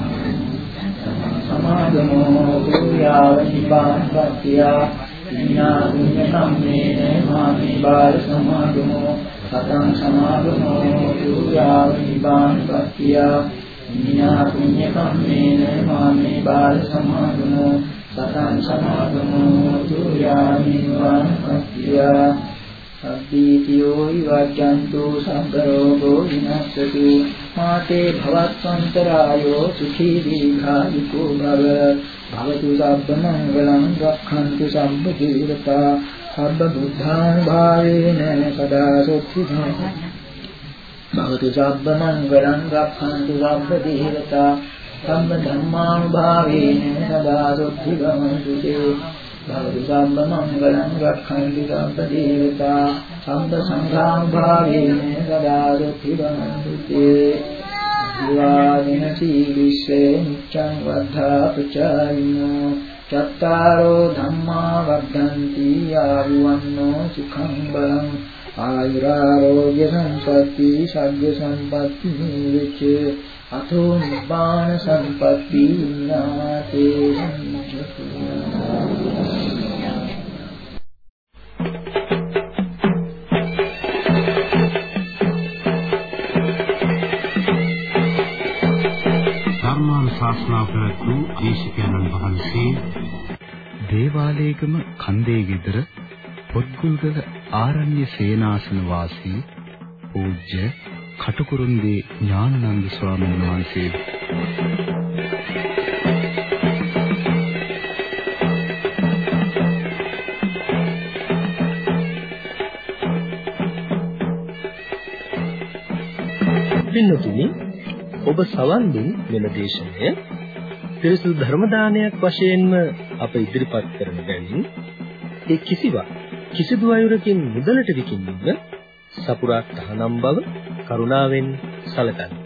සමාගමෝ පුඤ්ඤාව නිපාතත්‍ය මිනා පුඤ්ඤ කම්මේ මාමේ වාය සමාගමෝ සතං සමාගමෝ පුඤ්ඤාව නිපාතත්‍ය මිනා පුඤ්ඤ කම්මේ මාමේ වාය සමාගමෝ සතං සමාගමෝ පුඤ්ඤාව නිපාතත්‍ය සබ්බීතියෝ විවජ්ජන්තු සම්බරෝගෝ විනස්සතු මාතේ භවත්වන්තරායෝ සුඛී දීඝායුකෝ භව භවතු සබ්බ මංගලං රක්ඛන්තු සම්බ දීරතා සබ්බ බුද්ධානුභාවේන සදා සොත්ති භවතු සබ්බ මංගලං රක්ඛන්තු සම්බ දීරතා සම්බ ධම්මානුභාවේන සදා සොත්ති ගමන්තු තේ භවතු සම්බ මංගලං රක්ඛන්තු සම්බ දීරතා සම්බ සංඝානුභාවේන සදා සොත්ති ගමන්තු තේ විවාදින සීලිස්සේ නිච්ඡං වද්ධා පචායිනෝ චත්තාරෝ ධම්මා වද්ධන්ති ආයුවන්නෝ සුඛං බලං ආයුරාෝග්‍ය සම්පatti සග්ග සම්පatti නිවිච්ච අතෝ නිබ්බාන සම්පatti නාතේ ශාස්ත්‍රා ප්‍රවතු දේශකයන්න් වහන්සේ දේවාලේගම කන්දේ ගෙදර පොත්ගුල්ගල ආරණ්‍ය සේනාසන වාසී පූජ්‍ය කටුකුරුන්දී ඥානানন্দ ස්වාමීන් වහන්සේ පින්නතුනි ඔබ සවන් දුන් මෙම දේශනය පිරිසුදු ධර්ම දානයක් වශයෙන්ම අප ඉදිරිපත් කරන බැවින් ඒ කිසිවක් කිසිදු අයුරකින් මුදලට විකිණීම සපුරා තහනම් බව කරුණාවෙන් සැලකන්න.